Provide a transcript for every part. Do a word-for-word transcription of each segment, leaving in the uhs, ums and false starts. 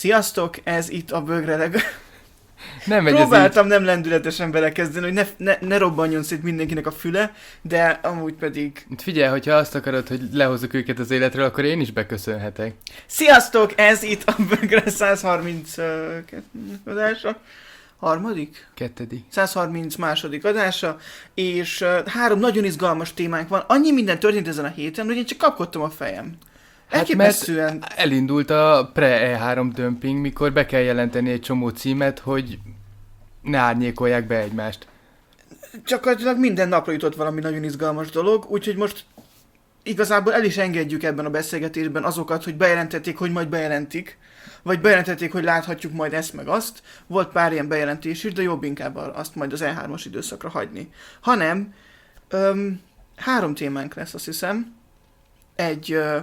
Sziasztok, ez itt a Bögreleg. Nem megy Próbáltam nem lendületesen belekezdeni, hogy ne, ne, ne robbanjon szét mindenkinek a füle, de amúgy pedig... Figyelj, hogyha azt akarod, hogy lehozzuk őket az életről, akkor én is beköszönhetek. Sziasztok, ez itt a Bögre száz harminc adása. Harmadik? Kettedik. száz harminc második adása, és uh, három nagyon izgalmas témánk van. Annyi minden történt ezen a héten, hogy én csak kapkodtam a fejem. Elképesztően... Hát elindult a pre-E három dömping, mikor be kell jelenteni egy csomó címet, hogy ne árnyékolják be egymást. Csak minden napra jutott valami nagyon izgalmas dolog, úgyhogy most igazából el is engedjük ebben a beszélgetésben azokat, hogy bejelentették, hogy majd bejelentik, vagy bejelentették, hogy láthatjuk majd ezt meg azt. Volt pár ilyen bejelentés is, de jobb inkább azt majd az E hármas időszakra hagyni. Hanem öm, három témánk lesz, azt hiszem. Egy... Ö,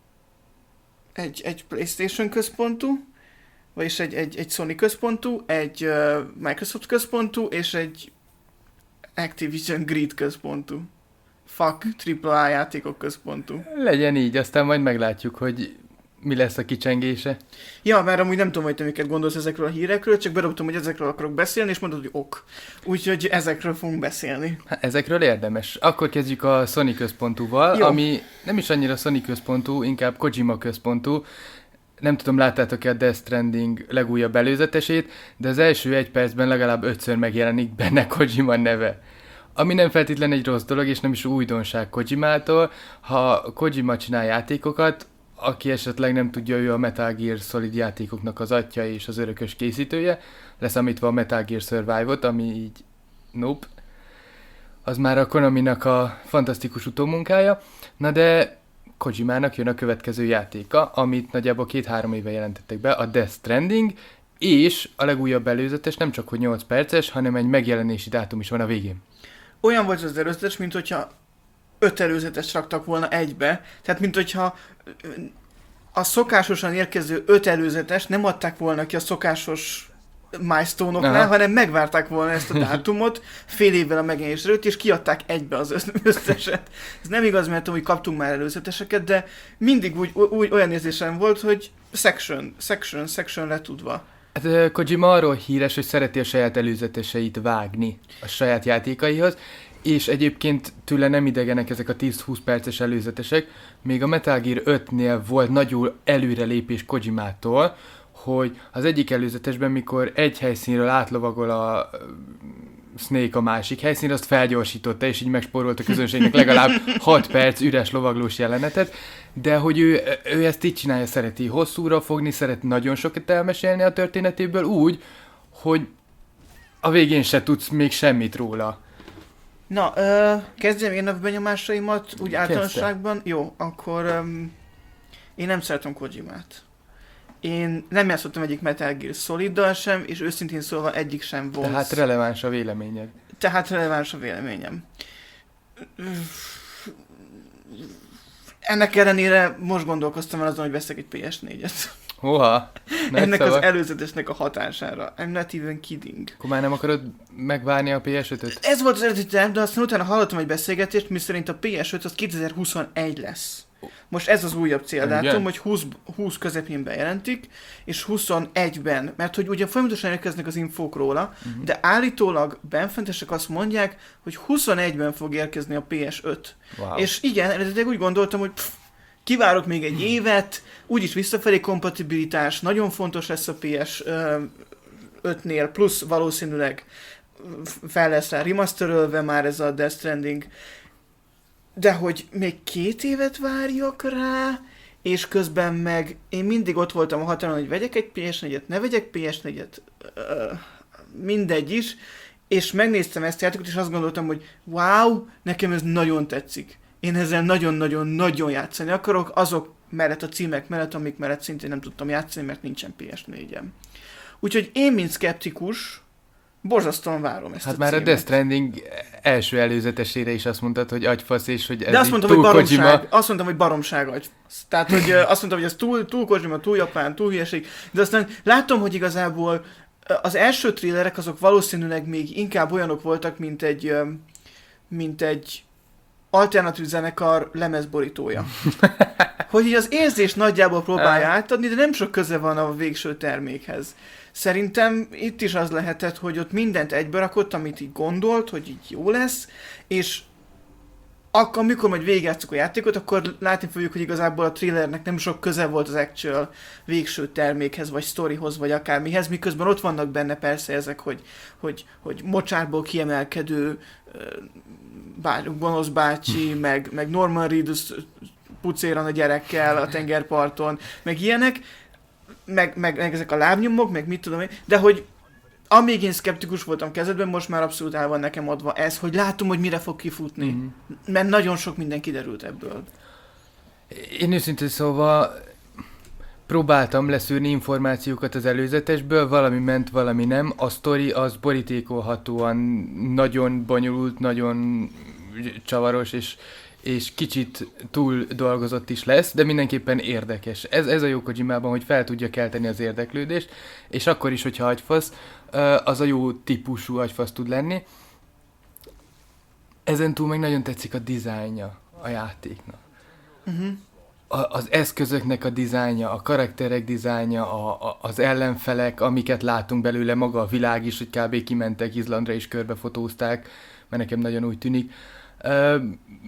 Egy, egy PlayStation központú, vagyis egy, egy, egy Sony központú, egy uh, Microsoft központú, és egy Activision Greed központú. Fuck, triple A játékok központú. Legyen így, aztán majd meglátjuk, hogy mi lesz a kicsengése. Ja, mert amúgy nem tudom, hogy te miket gondolsz ezekről a hírekről, csak bedobtam, hogy ezekről akarok beszélni, és mondod, hogy ok. Úgyhogy ezekről fogunk beszélni. Hát ezekről érdemes. Akkor kezdjük a Sony központúval, Jó. Ami nem is annyira Sony központú, inkább Kojima központú. Nem tudom, láttátok-e a Death Stranding legújabb előzetesét, de az első egy percben legalább ötször megjelenik benne Kojima neve. Ami nem feltétlen egy rossz dolog, és nem is újdonság Kojimától. Ha Kojima csinál játékokat, aki esetleg nem tudja, ő a Metal Gear Solid játékoknak az atya és az örökös készítője, leszámítva a Metal Gear Survive-ot, ami így nope. Az már a Konaminak a fantasztikus utómunkája. Na de Kojimának jön a következő játéka, amit nagyjából két-három éve jelentettek be, a Death Stranding, és a legújabb előzetes nem csak hogy nyolc perces, hanem egy megjelenési dátum is van a végén. Olyan volt az előzetes, mint hogyha öt előzetes raktak volna egybe. Tehát, mint hogyha a szokásosan érkező öt előzetes nem adták volna ki a szokásos milestone-oknál, hanem megvárták volna ezt a dátumot fél évvel a megjelenés előtt, és kiadták egybe az összeset. Ez nem igaz, mert hogy kaptunk már előzeteseket, de mindig úgy, úgy olyan érzésem volt, hogy section, section, section letudva. Hát Kojima arról híres, hogy szereti a saját előzeteseit vágni a saját játékaihoz, és egyébként tőle nem idegenek ezek a tíz-húsz perces előzetesek. Még a Metal Gear ötnél volt nagyon előrelépés Kojimától, hogy az egyik előzetesben, mikor egy helyszínről átlovagol a Snake a másik helyszínre, azt felgyorsította, és így megspórolt a közönségnek legalább hat perc üres lovaglós jelenetet, de hogy ő, ő ezt így csinálja, szereti hosszúra fogni, szeret nagyon sokat elmesélni a történetéből úgy, hogy a végén se tudsz még semmit róla. Na, ö, kezdjem én a benyomásaimat, úgy általánosságban. Jó, akkor um, én nem szeretem Kojimát. Én nem játszottam egyik Metal Gear Soliddal sem, és őszintén szólva egyik sem volt. Tehát releváns a véleményed. Tehát releváns a véleményem. Ennek ellenére most gondolkoztam el azon, hogy veszek egy P S négyet. Hoha! Ennek szava. az előzetesnek a hatására. I'm not even kidding. Akkor már nem akarod megvárni a P S ötöt? Ez volt az eredeti terv, de aztán utána hallottam egy beszélgetést, miszerint a P S öt az kétezer-huszonegy lesz. Most ez az újabb céldátum, igen? hogy húsz, húsz közepén bejelentik, és huszonegyben, mert hogy ugye folyamatosan érkeznek az infók róla, uh-huh. de állítólag benfentesek azt mondják, hogy huszonegyben fog érkezni a P S öt. Wow. És igen, eredetileg úgy gondoltam, hogy pff, kivárok még egy évet, úgyis visszafelé kompatibilitás, nagyon fontos lesz a P S ötnél, plusz valószínűleg fel lesz rá remasterölve már ez a Death Stranding, de hogy még két évet várjak rá, és közben meg én mindig ott voltam a határon, hogy vegyek egy P S négyet, ne vegyek P S négyet, mindegy is, és megnéztem ezt a játékot, és azt gondoltam, hogy wow, nekem ez nagyon tetszik. Én ezzel nagyon-nagyon-nagyon játszani akarok, azok mellett a címek mellett, amik mellett szintén nem tudtam játszani, mert nincsen P S négyem. Úgyhogy én, mint szkeptikus, borzasztóan várom ezt hát a már címet. a Death Stranding első előzetesére is azt mondtad, hogy agyfasz, és hogy ez De azt így mondtam, túl hogy baromság, Kojima. azt mondtam, hogy baromság agyfasz. Tehát, hogy azt mondtam, hogy ez túl, túl Kojima, túl japán, túl hülyeség, de aztán látom, hogy igazából az első trélerek azok valószínűleg még inkább olyanok voltak, mint egy, mint egy alternatív zenekar lemezborítója. Hogy így az érzés nagyjából próbálja átadni, de nem sok köze van a végső termékhez. Szerintem itt is az lehetett, hogy ott mindent egybe rakott, amit így gondolt, hogy így jó lesz, és akkor, amikor majd végigjátszuk a játékot, akkor látni fogjuk, hogy igazából a thrillernek nem sok köze volt az actual végső termékhez, vagy sztorihoz, vagy akármihez, miközben ott vannak benne persze ezek, hogy, hogy, hogy mocsárból kiemelkedő bá, gonosz bácsi, meg, meg Norman Reedus pucéran a gyerekkel a tengerparton, meg ilyenek, meg, meg, meg ezek a lábnyomok, meg mit tudom én, de hogy amíg én szkeptikus voltam kezdetben, most már abszolút el van nekem adva ez, hogy látom, hogy mire fog kifutni. Mm-hmm. Mert nagyon sok minden kiderült ebből. Én őszintén szóval próbáltam leszűrni információkat az előzetesből, valami ment, valami nem. A sztori az borítékolhatóan nagyon bonyolult, nagyon csavaros, és, és kicsit túl dolgozott is lesz, de mindenképpen érdekes. Ez, ez a jó Kojimában, hogy fel tudja kelteni az érdeklődést, és akkor is, hogyha agyfasz, az a jó típusú agyfasz tud lenni. Ezen túl meg nagyon tetszik a dizájnja a játéknak. Uh-huh. A, az eszközöknek a dizájnja, a karakterek dizájnja, a, a, az ellenfelek, amiket látunk belőle, maga a világ is, hogy kb. Kimentek Izlandra és körbefotózták, mert nekem nagyon úgy tűnik. Uh,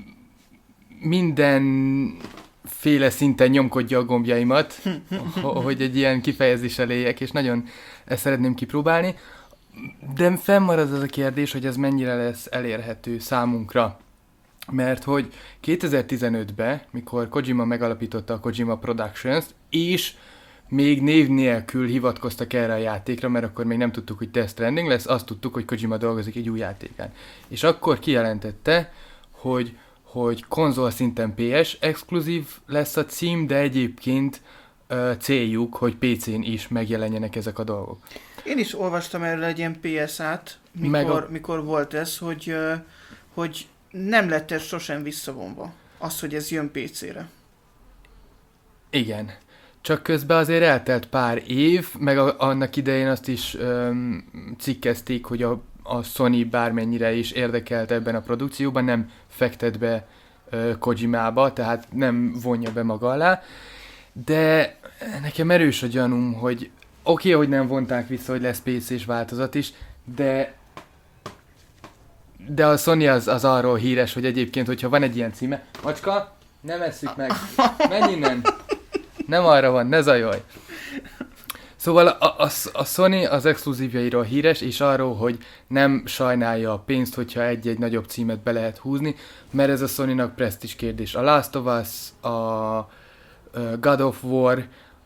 mindenféle szinten nyomkodja a gombjaimat, hogy egy ilyen kifejezéssel éljek, és nagyon ezt szeretném kipróbálni. De fennmarad az a kérdés, hogy ez mennyire lesz elérhető számunkra. Mert hogy kétezer-tizenötben, mikor Kojima megalapította a Kojima Productions, és még név nélkül hivatkoztak erre a játékra, mert akkor még nem tudtuk, hogy Death Stranding lesz, azt tudtuk, hogy Kojima dolgozik egy új játékán. És akkor kijelentette, hogy, hogy konzol szinten pé es exkluzív lesz a cím, de egyébként uh, céljuk, hogy pé cén is megjelenjenek ezek a dolgok. Én is olvastam erről egy ilyen pé es á-t, mikor, a... mikor volt ez, hogy, uh, hogy nem lett ez sosem visszavonva. Az, hogy ez jön pé cére. Igen. Csak közben azért eltelt pár év, meg a, annak idején azt is um, cikkezték, hogy a, a Sony bármennyire is érdekelt ebben a produkcióban, nem fektet be uh, Kojimába, tehát nem vonja be maga alá. De nekem erős a gyanúm, hogy oké, okay, hogy nem vonták vissza, hogy lesz pé cés változat is, de de a Sony az, az arról híres, hogy egyébként, hogyha van egy ilyen címe, macska, nem esszük meg, menj innen, nem arra van, ne zajolj. Szóval a, a, a Sony az exkluzívjairól híres, és arról, hogy nem sajnálja a pénzt, hogyha egy-egy nagyobb címet be lehet húzni, mert ez a Sony-nak presztízs kérdés. A Last of Us, a God of War,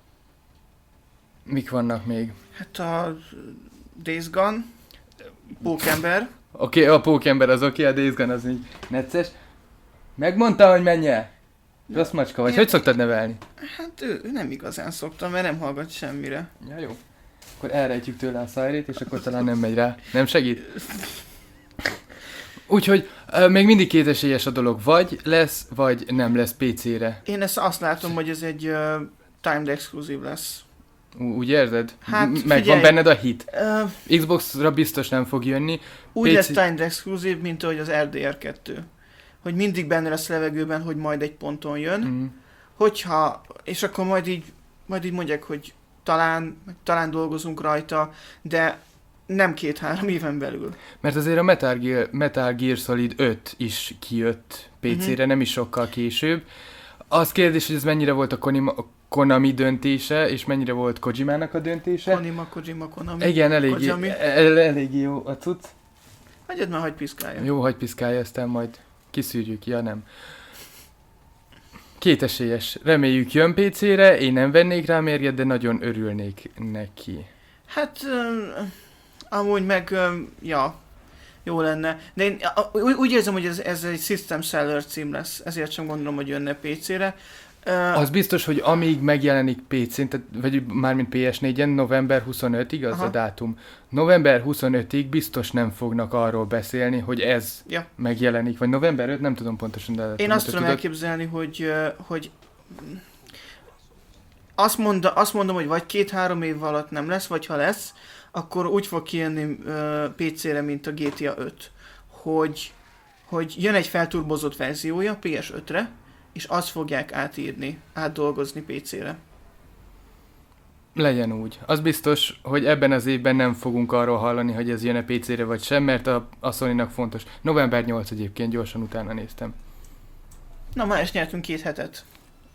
mik vannak még? Hát a Days Gone, Pókember. Oké, okay, a Pókember az oké, okay, a Days Gone az így necces. Megmondta, hogy menj el? Rossz macska vagy, én... hogy szoktad nevelni? Hát ő, ő nem igazán szoktam, mert nem hallgat semmire. Ja, jó. Akkor elrejtjük tőle a szajrét, és akkor talán nem megy rá. Nem segít? Úgyhogy uh, még mindig kétesélyes a dolog. Vagy lesz, vagy nem lesz pé cére. Én ezt azt látom, hogy ez egy uh, timed exclusive lesz. Úgy érzed? Hát M- Megvan figyelj, benned a hit? Uh, Xbox-ra biztos nem fog jönni. Úgy pé cé... lesz timed exclusive, mint ahogy az er dé er kettő. Hogy mindig benne lesz levegőben, hogy majd egy ponton jön. Mm. Hogyha, és akkor majd így, majd így mondják, hogy talán, talán dolgozunk rajta, de nem két-három éven belül. Mert azért a Metal Gear, Metal Gear Solid öt is kijött pé cére, mm-hmm. nem is sokkal később. Az kérdés, hogy ez mennyire volt a Konima, Konami döntése, és mennyire volt Kojimának a döntése. Konima, Kojima, Konami. Igen, elég, el, elég jó a cucc. Hagyjad már, hagyj piszkálja. Jó, hagyj piszkálja, aztán majd kiszűrjük, ja nem. Kétesélyes. Reméljük jön pé cére, én nem vennék rá mérget, de nagyon örülnék neki. Hát, um, amúgy meg, um, ja, jó lenne. De én uh, úgy érzem, hogy ez, ez egy System Seller cím lesz, ezért sem gondolom, hogy jönne pé cére. Uh, az biztos, hogy amíg megjelenik pé cén, tehát, vagy mármint pé es négyen, november huszonötödiig az aha. a dátum. november huszonötödiig biztos nem fognak arról beszélni, hogy ez ja. megjelenik, vagy november ötödike, nem tudom pontosan. De én azt tudom tudod... elképzelni, hogy, hogy azt, mond, azt mondom, hogy vagy két-három év alatt nem lesz, vagy ha lesz, akkor úgy fog kijönni uh, pé cére, mint a gé té á öt, hogy hogy jön egy felturbozott verziója pé es ötre, és azt fogják átírni, átdolgozni pé cére. Legyen úgy. Az biztos, hogy ebben az évben nem fogunk arról hallani, hogy ez jön-e pé cére vagy sem, mert a, a Sony-nak fontos. november nyolcadika egyébként, gyorsan utána néztem. Na, már is nyertünk két hetet.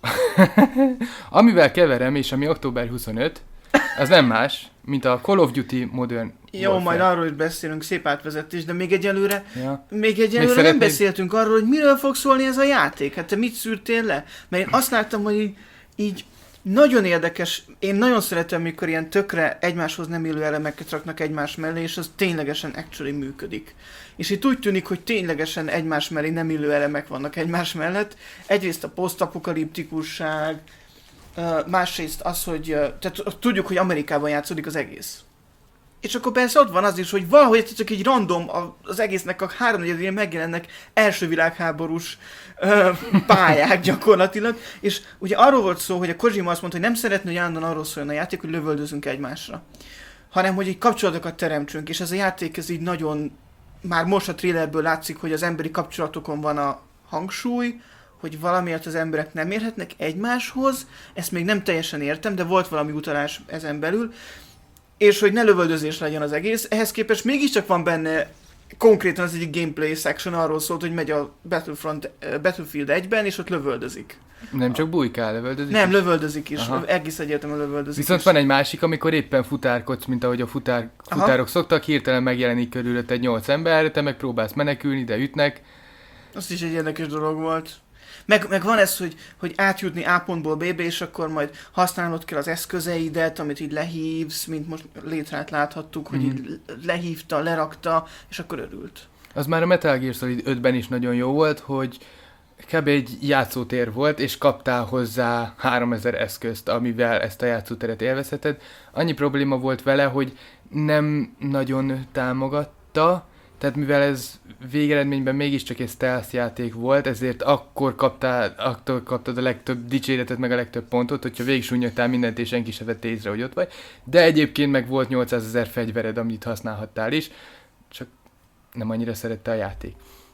Amivel keverem, és ami október huszonötödike, az nem más, mint a Call of Duty Modern Jó, Warfare. majd arról is beszélünk, szép átvezetés, de még egyelőre, Ja. még egyelőre Még nem szeretnéd- beszéltünk arról, hogy miről fog szólni ez a játék. Hát te mit szűrtél le? Mert én azt láttam, hogy így, így nagyon érdekes, én nagyon szeretem, mikor ilyen tökre egymáshoz nem illő elemeket raknak egymás mellé, és az ténylegesen actually működik. És itt úgy tűnik, hogy ténylegesen egymás mellé nem illő elemek vannak egymás mellett. Egyrészt a posztapokaliptikusság, ö, másrészt az, hogy ö, tehát tudjuk, hogy Amerikában játszódik az egész. És akkor persze ott van az is, hogy valahogy csak így random a- az egésznek a háromnegyedén megjelennek első világháborús ö, pályák gyakorlatilag, és ugye arról volt szó, hogy a Kojima azt mondta, hogy nem szeretne, hogy állandóan arról szóljon a játék, hogy lövöldözünk egymásra, hanem hogy így kapcsolatokat teremtsünk, és ez a játék ez így nagyon, már most a trailerből látszik, hogy az emberi kapcsolatokon van a hangsúly, hogy valamiért az emberek nem érhetnek egymáshoz, ezt még nem teljesen értem, de volt valami utalás ezen belül, és hogy ne lövöldözés legyen az egész, ehhez képest mégiscsak van benne konkrétan az egyik gameplay section arról szólt, hogy megy a Battlefront, uh, Battlefield egyben, és ott lövöldözik. Nem csak bujkál, lövöldözik? Nem, is? lövöldözik is, Aha. egész egyértelműen lövöldözik Viszont is. van egy másik, amikor éppen futárkodsz, mint ahogy a futár, Aha. futárok szoktak, hirtelen megjelenik körülött egy nyolc ember, te meg próbálsz menekülni, de ütnek. Az is egy érdekes dolog volt. Meg, meg van ez, hogy, hogy átjutni A pontból B-be, és akkor majd használnod kell az eszközeidet, amit így lehívsz, mint most létrát láthattuk, hogy Mhm. így lehívta, lerakta, és akkor örült. Az már a Metal Gear Solid ötben is nagyon jó volt, hogy kb. Egy játszótér volt, és kaptál hozzá háromezer eszközt, amivel ezt a játszóteret élvezheted. Annyi probléma volt vele, hogy nem nagyon támogatta, tehát mivel ez végeredményben mégiscsak egy stealth játék volt, ezért akkor kaptál, akkor kaptad a legtöbb dicséretet, meg a legtöbb pontot, hogyha végig súnyogtál mindent, és senki se vette észre, hogy ott vagy. De egyébként meg volt nyolcszázezer fegyvered, amit használhattál is, csak nem annyira szerette a játék.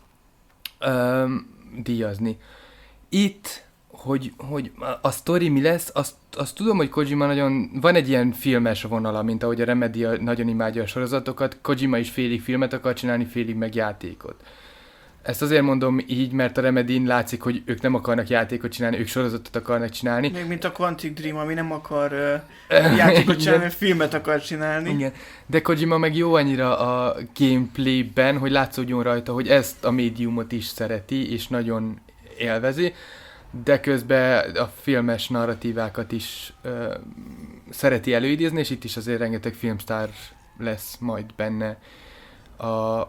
Öm, díjazni. Itt, hogy, hogy a sztori mi lesz, azt, azt tudom, hogy Kojima nagyon, van egy ilyen filmes vonala, mint ahogy a Remedy nagyon imádja a sorozatokat, Kojima is félig filmet akar csinálni, félig meg játékot. Ezt azért mondom így, mert a Remedyn látszik, hogy ők nem akarnak játékot csinálni, ők sorozatot akarnak csinálni. Még mint a Quantic Dream, ami nem akar uh, játékot csinálni, hanem filmet akar csinálni. Igen, de Kojima meg jó annyira a gameplayben, hogy látszódjon rajta, hogy ezt a médiumot is szereti, és nagyon élvezi, de közben a filmes narratívákat is ö, szereti előidézni, és itt is azért rengeteg filmsztár lesz majd benne a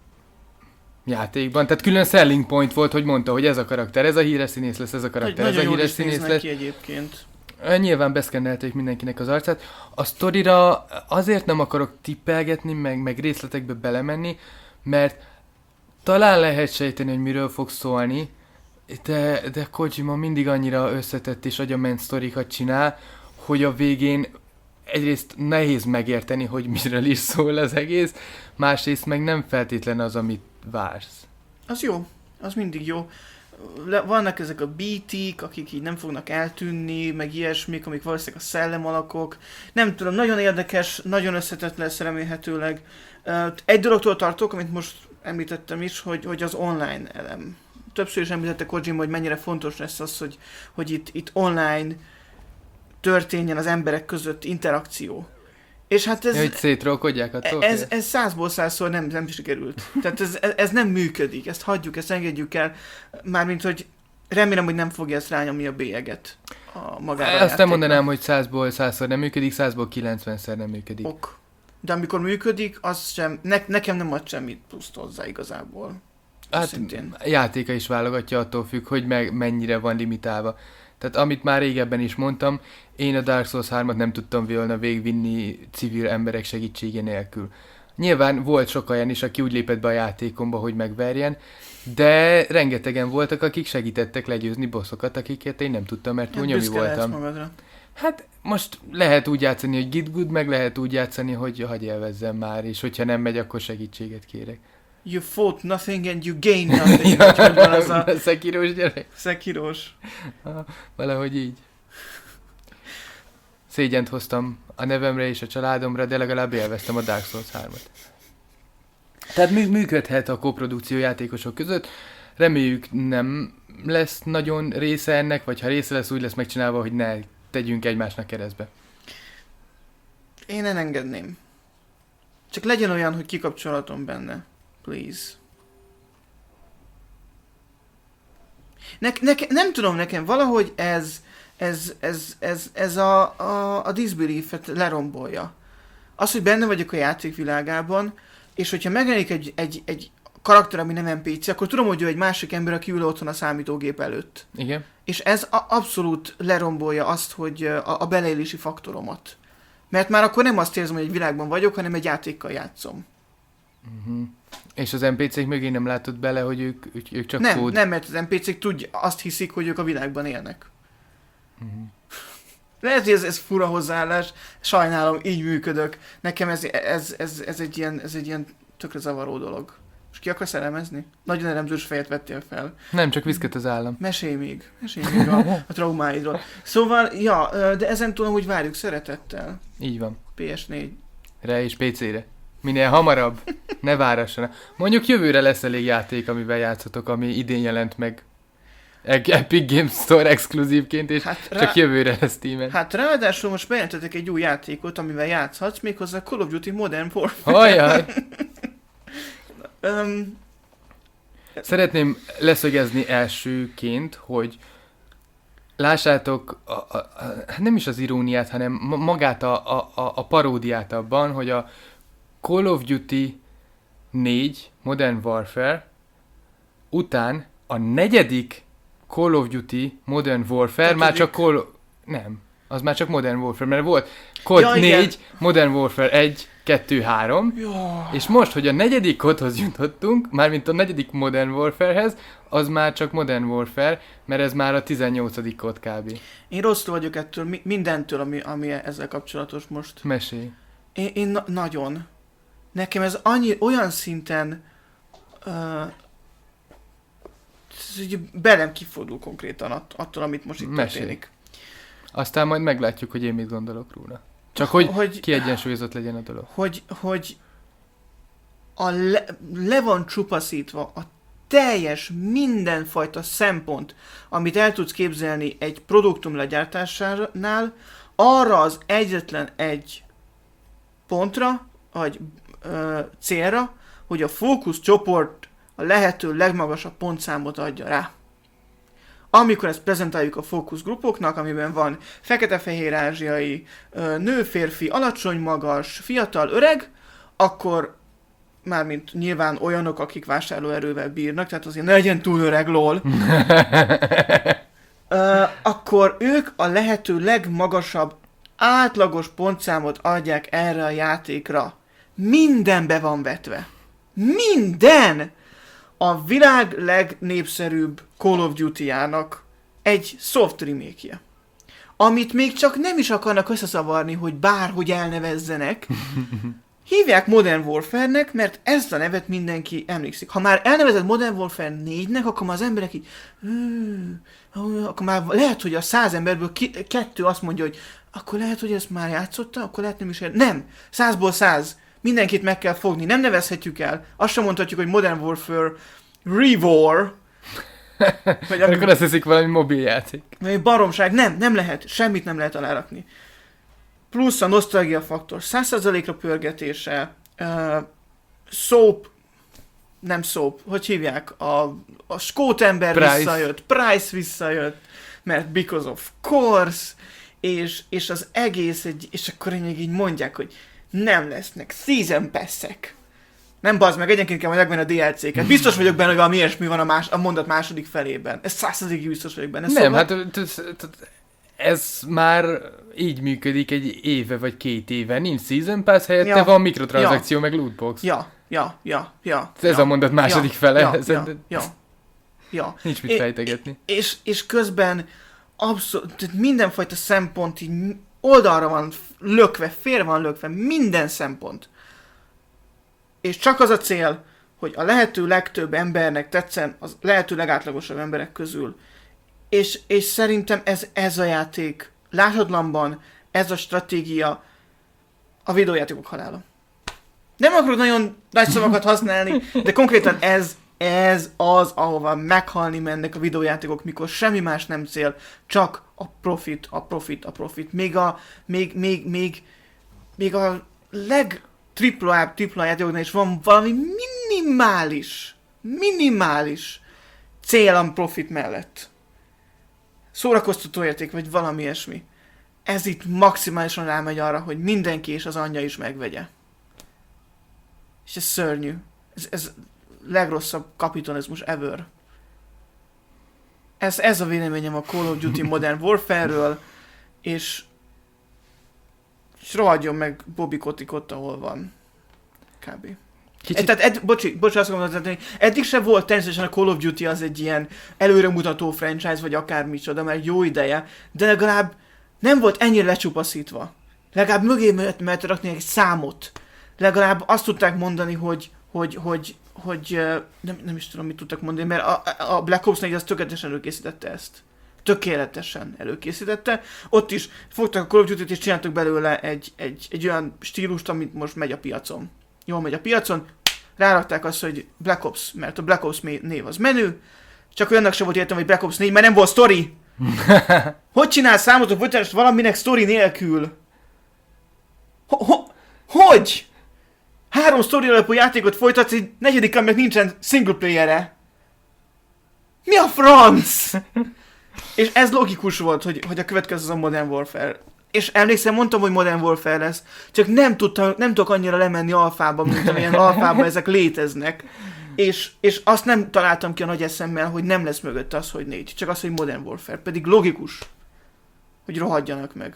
játékban. Tehát külön selling point volt, hogy mondta, hogy ez a karakter, ez a híres színész lesz, ez a karakter, ez a Nagyon jól híres is színész néznek lesz. ki egyébként. Nyilván beszkennelték mindenkinek az arcát. A sztorira azért nem akarok tippelgetni, meg, meg részletekbe belemenni, mert talán lehet sejteni, hogy miről fog szólni, de, de Kojima mindig annyira összetett és agyament sztorikat csinál, hogy a végén egyrészt nehéz megérteni, hogy miről is szól az egész, másrészt meg nem feltétlen az, amit vársz. Az jó, az mindig jó. Le, vannak ezek a bé té-k, akik így nem fognak eltűnni, meg ilyesmik, amik valószínűleg a szellemalakok. Nem tudom, nagyon érdekes, nagyon összetett lesz remélhetőleg. Egy dologtól tartok, amit most említettem is, hogy, hogy az online elem. Többször is említette Kojima, hogy mennyire fontos lesz az, hogy, hogy itt, itt online történjen az emberek között interakció. És hát ez... Ja, hogy szétrolkodják attól? Ez, ez százból százszor nem, nem sikerült. Tehát ez, ez, ez nem működik, ezt hagyjuk, ezt engedjük el. Mármint, hogy remélem, hogy nem fogja ezt rányomni a bélyeget a magára. Azt nem mondanám, hogy százból százszor nem működik, százból kilencvenszer nem működik. Ok. De amikor működik, az sem, ne, nekem nem ad semmit pluszt hozzá igazából. Hát Szintén. játéka is válogatja, attól függ, hogy meg mennyire van limitálva. Tehát amit már régebben is mondtam, én a Dark Souls hármat nem tudtam volna végvinni civil emberek segítsége nélkül. Nyilván volt sok olyan is, aki úgy lépett be a játékomba, hogy megverjen, de rengetegen voltak, akik segítettek legyőzni bosszokat, akiket én nem tudtam, mert túl nyomű voltam. Magadra. Hát most lehet úgy játszani, hogy git good, meg lehet úgy játszani, hogy hagyj élvezzem már, és hogyha nem megy, akkor segítséget kérek. You fought nothing and you gained nothing. Ja, hogy van az a... Szekirós gyerek? Szekirós. Valahogy így. Szégyent hoztam a nevemre és a családomra, de legalább élveztem a Dark Souls hármat. Tehát mű- működhet a koprodukció játékosok között. Reméljük nem lesz nagyon része ennek, vagy ha része lesz, úgy lesz megcsinálva, hogy ne tegyünk egymásnak keresztbe. Én elengedném. Csak legyen olyan, hogy kikapcsolatom benne. Please. Ne- neke- nem tudom, nekem valahogy ez, ez, ez, ez, ez a, a, a disbelief-et lerombolja. Az, hogy benne vagyok a játékvilágában, és hogyha megjelenik egy, egy, egy karakter, ami nem en pé cé, akkor tudom, hogy ő egy másik ember, aki ül otthon a számítógép előtt. Igen. És ez a- abszolút lerombolja azt, hogy a, a beleélési faktoromat. Mert már akkor nem azt érzem, hogy egy világban vagyok, hanem egy játékkal játszom. Uh-huh. És az en pé cék mögé nem látod bele, hogy ők, ők, ők csak Nem, kód? nem, mert az en pé cék tudja, azt hiszik, hogy ők a világban élnek. Uh-huh. Lehet, hogy ez, ez fura hozzáállás, sajnálom, így működök. Nekem ez, ez, ez, ez, egy, ilyen, ez egy ilyen tökre zavaró dolog. És ki akarsz elemezni? Nagyon elemzős fejet vettél fel. Nem, csak viszket az állam. Mesélj még, mesélj még a, a traumáidról. Szóval, ja, de ezen túl úgy várjuk szeretettel. Így van. pé es négy. Re és pé cére. Minél hamarabb. Ne várassanak. Mondjuk jövőre lesz elég játék, amivel játszhatok, ami idén jelent meg Epic Games Store exkluzívként, és Hát rá- csak jövőre lesz Steam-en. Hát ráadásul most bejelentettek egy új játékot, amivel játszhatsz, méghozzá Call of Duty Modern Warfare. Hajjaj! Um, Szeretném leszögezni elsőként, hogy lássátok a, a, a, nem is az iróniát, hanem ma- magát a, a, a, a paródiát abban, hogy a Call of Duty négy Modern Warfare után a negyedik Call of Duty Modern Warfare Ötödik. már csak Call... Nem, az már csak Modern Warfare, mert volt kod Ja, igen. négy, Modern Warfare egy, kettő, három, jó. és most, hogy a negyedik kodhoz jutottunk, mármint a negyedik Modern Warfarehez, az már csak Modern Warfare, mert ez már a tizennyolcadik kod kb. Én rosszul vagyok ettől, mi- mindentől, ami, ami ezzel kapcsolatos most. Mesélj. Én, én na- nagyon. Nekem ez annyi, olyan szinten uh, ez ugye belem kifordul konkrétan att- attól, amit most itt Mesélj. történik. Aztán majd meglátjuk, hogy én mit gondolok róla. Csak hogy, Hogy- kiegyensúlyozott legyen a dolog. Hogy, hogy a le, le van csupaszítva a teljes mindenfajta szempont, amit el tudsz képzelni egy produktum legyártásánál, arra az egyetlen egy pontra, vagy ö, célra, hogy a fókuszcsoport a lehető legmagasabb pontszámot adja rá. Amikor ezt prezentáljuk a fókuszgrupoknak, amiben van fekete-fehér ázsiai, ö, nő, férfi, alacsony, magas, fiatal, öreg, akkor mármint nyilván olyanok, akik vásárlóerővel bírnak, tehát azért ne legyen túl öreg, lol. Ö, akkor ők a lehető legmagasabb átlagos pontszámot adják erre a játékra. Minden be van vetve. Minden! A világ legnépszerűbb Call of Duty-jának egy soft remake-je. Amit még csak nem is akarnak összeszavarni, hogy bárhogy elnevezzenek. Hívják Modern Warfare-nek, mert ezt a nevet mindenki emlékszik. Ha már elnevezed Modern Warfare négynek, akkor már az emberek így... "Hű, akkor már lehet, hogy a száz emberből ki, kettő azt mondja, hogy akkor lehet, hogy ezt már játszotta, akkor lehet nem is ér... Nem! Százból száz! Mindenkit meg kell fogni, nem nevezhetjük el. Azt sem mondhatjuk, hogy Modern Warfare Rewar. Vagy Akkor azt hiszik valami mobiljáték. vagy baromság. Nem, nem lehet. Semmit nem lehet alárakni. Plusz a nosztalgia faktor. száz százalékra pörgetése. Uh, soap. Nem soap. Hogy hívják? A, a skót ember Price. visszajött. Price visszajött. Mert because of course. És, és az egész egy... És akkor még így mondják, hogy nem lesznek season pass-ek. Nem bazd meg, egyenként kell majd megvenni a dé el cé-ket. Biztos vagyok benne, hogy valami ilyesmi van a, más, a mondat második felében. Ez százszerzékig biztos vagyok benne. Nem, Szóval- hát t- t- t- ez már így működik egy éve vagy két éve. Nincs Season Pass, helyette Ja. van mikrotranszakció, meg lootbox. Ja, ja, ja, ja. Ez ja, a mondat második ja, fele. Ja, Ez- ja, ja, ja. Nincs mit É- fejtegetni. És, és közben abszolút, tehát mindenfajta szempont így oldalra van lökve, félre van lökve, minden szempont. És csak az a cél, hogy a lehető legtöbb embernek tetszen, az lehető legátlagosabb emberek közül. És, és szerintem ez, ez a játék láthatatlanban, ez a stratégia a videójátékok halála. Nem akarok nagyon nagy szavakat használni, de konkrétan ez, ez az, ahova meghalni mennek a videójátékok, mikor semmi más nem cél, csak a profit, a profit, a profit. Még a, még, még, még, még a leg tripla á, tripla á játékoknál is van valami minimális, minimális cél a profit mellett. Szórakoztató érték, vagy valami ilyesmi. Ez itt maximálisan rámegy arra, hogy mindenki és az anyja is megvegye. És ez szörnyű. Ez, ez legrosszabb kapitalizmus ever. Ez, ez a véleményem a Call of Duty Modern Warfare-ről, és, és rohadjon meg Bobby Kotick ott, ahol van. Kb. Kicsit... Tehát, ed, bocsi, bocsi, azt mondom, hogy eddig se volt természetesen a Call of Duty az egy ilyen előremutató franchise, vagy akármicsoda, mert jó ideje, de legalább nem volt ennyire lecsupaszítva. Legalább mögé mert rakni egy számot. Legalább azt tudták mondani, hogy, hogy, hogy, hogy nem, nem is tudom, mit tudtak mondani, mert a, a Black Ops négy az tökéletesen előkészítette ezt. Tökéletesen előkészítette. Ott is fogtak a Call of Duty-t és csináltak belőle egy, egy, egy olyan stílust, amit most megy a piacon. Jól megy a piacon, rárakták azt, hogy Black Ops, mert a Black Ops név az menő, csak olyannak sem volt értem, hogy Black Ops négy, mert nem volt sztori. Hogy csinál számotok folytatást valaminek sztori nélkül? Ho- ho- hogy? Három sztori alapú játékot folytatsz, egy negyedik, aminek nincsen single playere. Mi a franc? És ez logikus volt, hogy, hogy a következő az a Modern Warfare. És emlékszem, mondtam, hogy Modern Warfare lesz, csak nem, tudtam, nem tudok annyira lemenni alfába, mint amilyen alfában ezek léteznek. És, és azt nem találtam ki a nagy eszemmel, hogy nem lesz mögött az, hogy négy. Csak az, hogy Modern Warfare. Pedig logikus, hogy rohadjanak meg.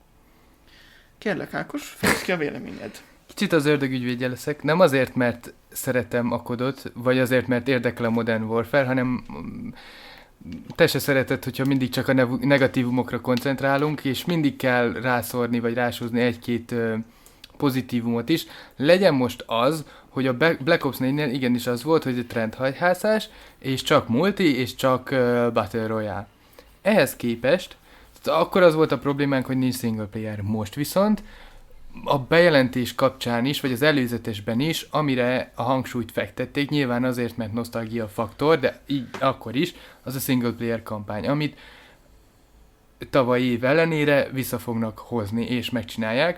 Kérlek, Ákos, fejtsd ki a véleményed. Kicsit az ördögügyvédje leszek. Nem azért, mert szeretem a kodot, vagy azért, mert érdekel a Modern Warfare, hanem te se szereted, hogyha mindig csak a negatívumokra koncentrálunk, és mindig kell rászórni, vagy rásúzni egy-két ö, pozitívumot is. Legyen most az, hogy a Black Ops négynél igenis az volt, hogy a trendhajhászás, és csak multi, és csak uh, Battle Royale. Ehhez képest, akkor az volt a problémánk, hogy nincs single player. Most viszont a bejelentés kapcsán is, vagy az előzetesben is, amire a hangsúlyt fektették, nyilván azért, mert nosztalgia faktor, de így akkor is, az a single player kampány, amit tavalyi év ellenére vissza fognak hozni, és megcsinálják.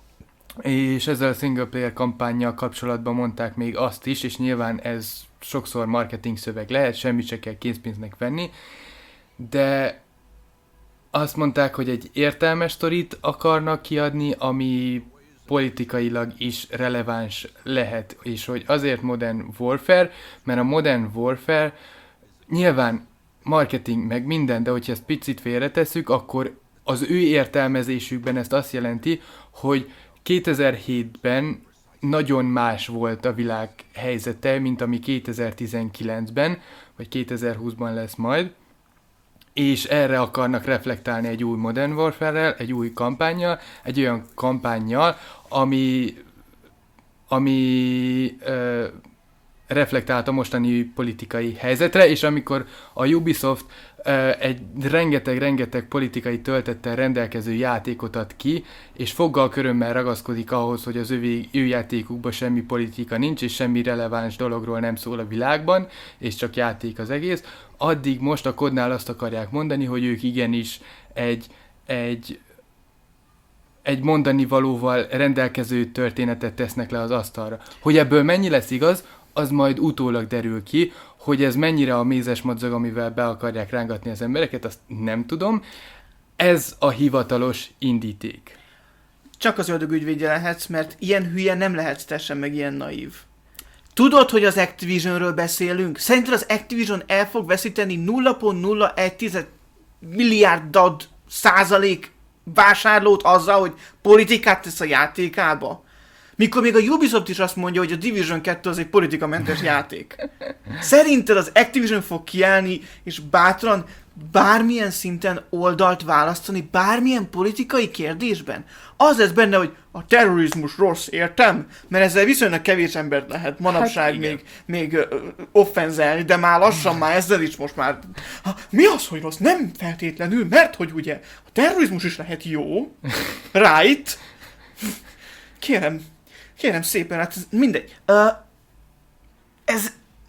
És ezzel a single player kampánnyal kapcsolatban mondták még azt is, és nyilván ez sokszor marketing szöveg lehet, semmit se kell készpénznek venni, de azt mondták, hogy egy értelmes sztorit akarnak kiadni, ami politikailag is releváns lehet, és hogy azért Modern Warfare, mert a Modern Warfare nyilván marketing meg minden, de hogyha ezt picit félretesszük, akkor az ő értelmezésükben ezt azt jelenti, hogy kétezer-hétben nagyon más volt a világ helyzete, mint ami kétezer-tizenkilencben, vagy kétezer-húszban lesz majd, és erre akarnak reflektálni egy új Modern Warfare-rel, egy új kampánnyal, egy olyan kampánnyal, ami, ami ö, reflektált a mostani politikai helyzetre, és amikor a Ubisoft ö, egy rengeteg-rengeteg politikai töltettel rendelkező játékot ad ki, és foggal körömmel ragaszkodik ahhoz, hogy az ő, ő játékukban semmi politika nincs, és semmi releváns dologról nem szól a világban, és csak játék az egész, addig most a kodnál azt akarják mondani, hogy ők igenis egy, egy, egy mondani valóval rendelkező történetet tesznek le az asztalra. Hogy ebből mennyi lesz igaz, az majd utólag derül ki, hogy ez mennyire a mézes madzag, amivel be akarják rángatni az embereket, azt nem tudom. Ez a hivatalos indíték. Csak az ördögügyvédje lehetsz, mert ilyen hülye nem lehetsz te sem, meg ilyen naív. Tudod, hogy az Activisionről beszélünk? Szerinted az Activision el fog veszíteni nulla egész nulla egy milliárd százalék vásárlót azzal, hogy politikát tesz a játékába? Mikor még a Ubisoft is azt mondja, hogy a Division kettő az egy politikamentes játék. Szerinted az Activision fog kiállni, és bátran bármilyen szinten oldalt választani, bármilyen politikai kérdésben. Az lesz benne, hogy a terrorizmus rossz, értem? Mert ezzel viszonylag kevés embert lehet manapság hát még, még uh, offenzelni, de már lassan már ezzel is most már... Ha, mi az, hogy rossz? Nem feltétlenül, mert hogy ugye a terrorizmus is lehet jó, right? Kérem, kérem szépen, hát ez mindegy. Uh, ez...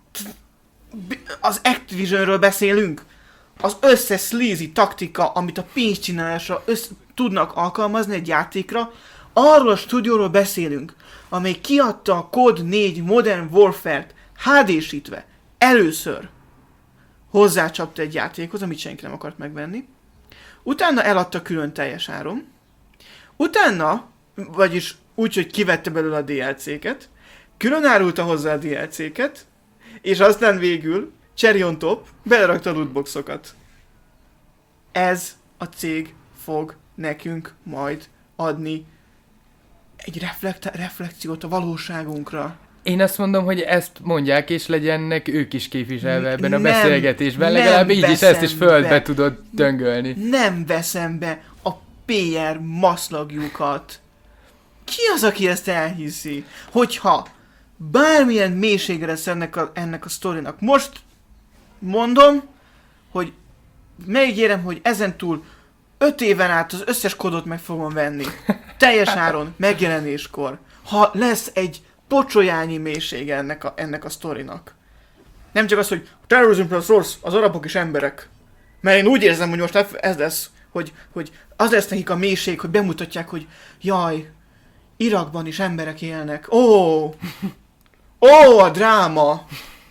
Az Activisionről beszélünk. Az összes sleazy taktika, amit a pénzcsinálásra össz- tudnak alkalmazni egy játékra, arról a stúdióról beszélünk, amely kiadta a Code négy Modern Warfare-t há dé-sítve először hozzácsapta egy játékhoz, amit senki nem akart megvenni. Utána eladta külön teljes áron. Utána, vagyis úgy, hogy kivette belőle a dé el cé-ket, külön árulta hozzá a dé el cé-ket, és aztán végül, cherry on top, belerakta a lootboxokat. Ez a cég fog nekünk majd adni egy reflekt- reflekciót a valóságunkra. Én azt mondom, hogy ezt mondják, és legyenek ők is képviselve ebben a Nem, beszélgetésben. nem Legalább így is ezt is földbe be. tudod döngölni. Nem veszem be a pé er maszlagjukat. Ki az, aki ezt elhiszi? Hogyha bármilyen mélységre lesz ennek a, ennek a sztorinak. Most mondom, hogy megígérem, hogy ezentúl öt éven át az összes kodot meg fogom venni. Teljes áron, megjelenéskor. Ha lesz egy pocsolyányi mélysége ennek a, ennek a sztorinak. Nem csak az, hogy terrorism plus rossz, az arabok is emberek. Mert én úgy érzem, hogy most ez lesz, hogy, hogy az lesz nekik a mélység, hogy bemutatják, hogy jaj, Irakban is emberek élnek. Ó! Ó, a dráma!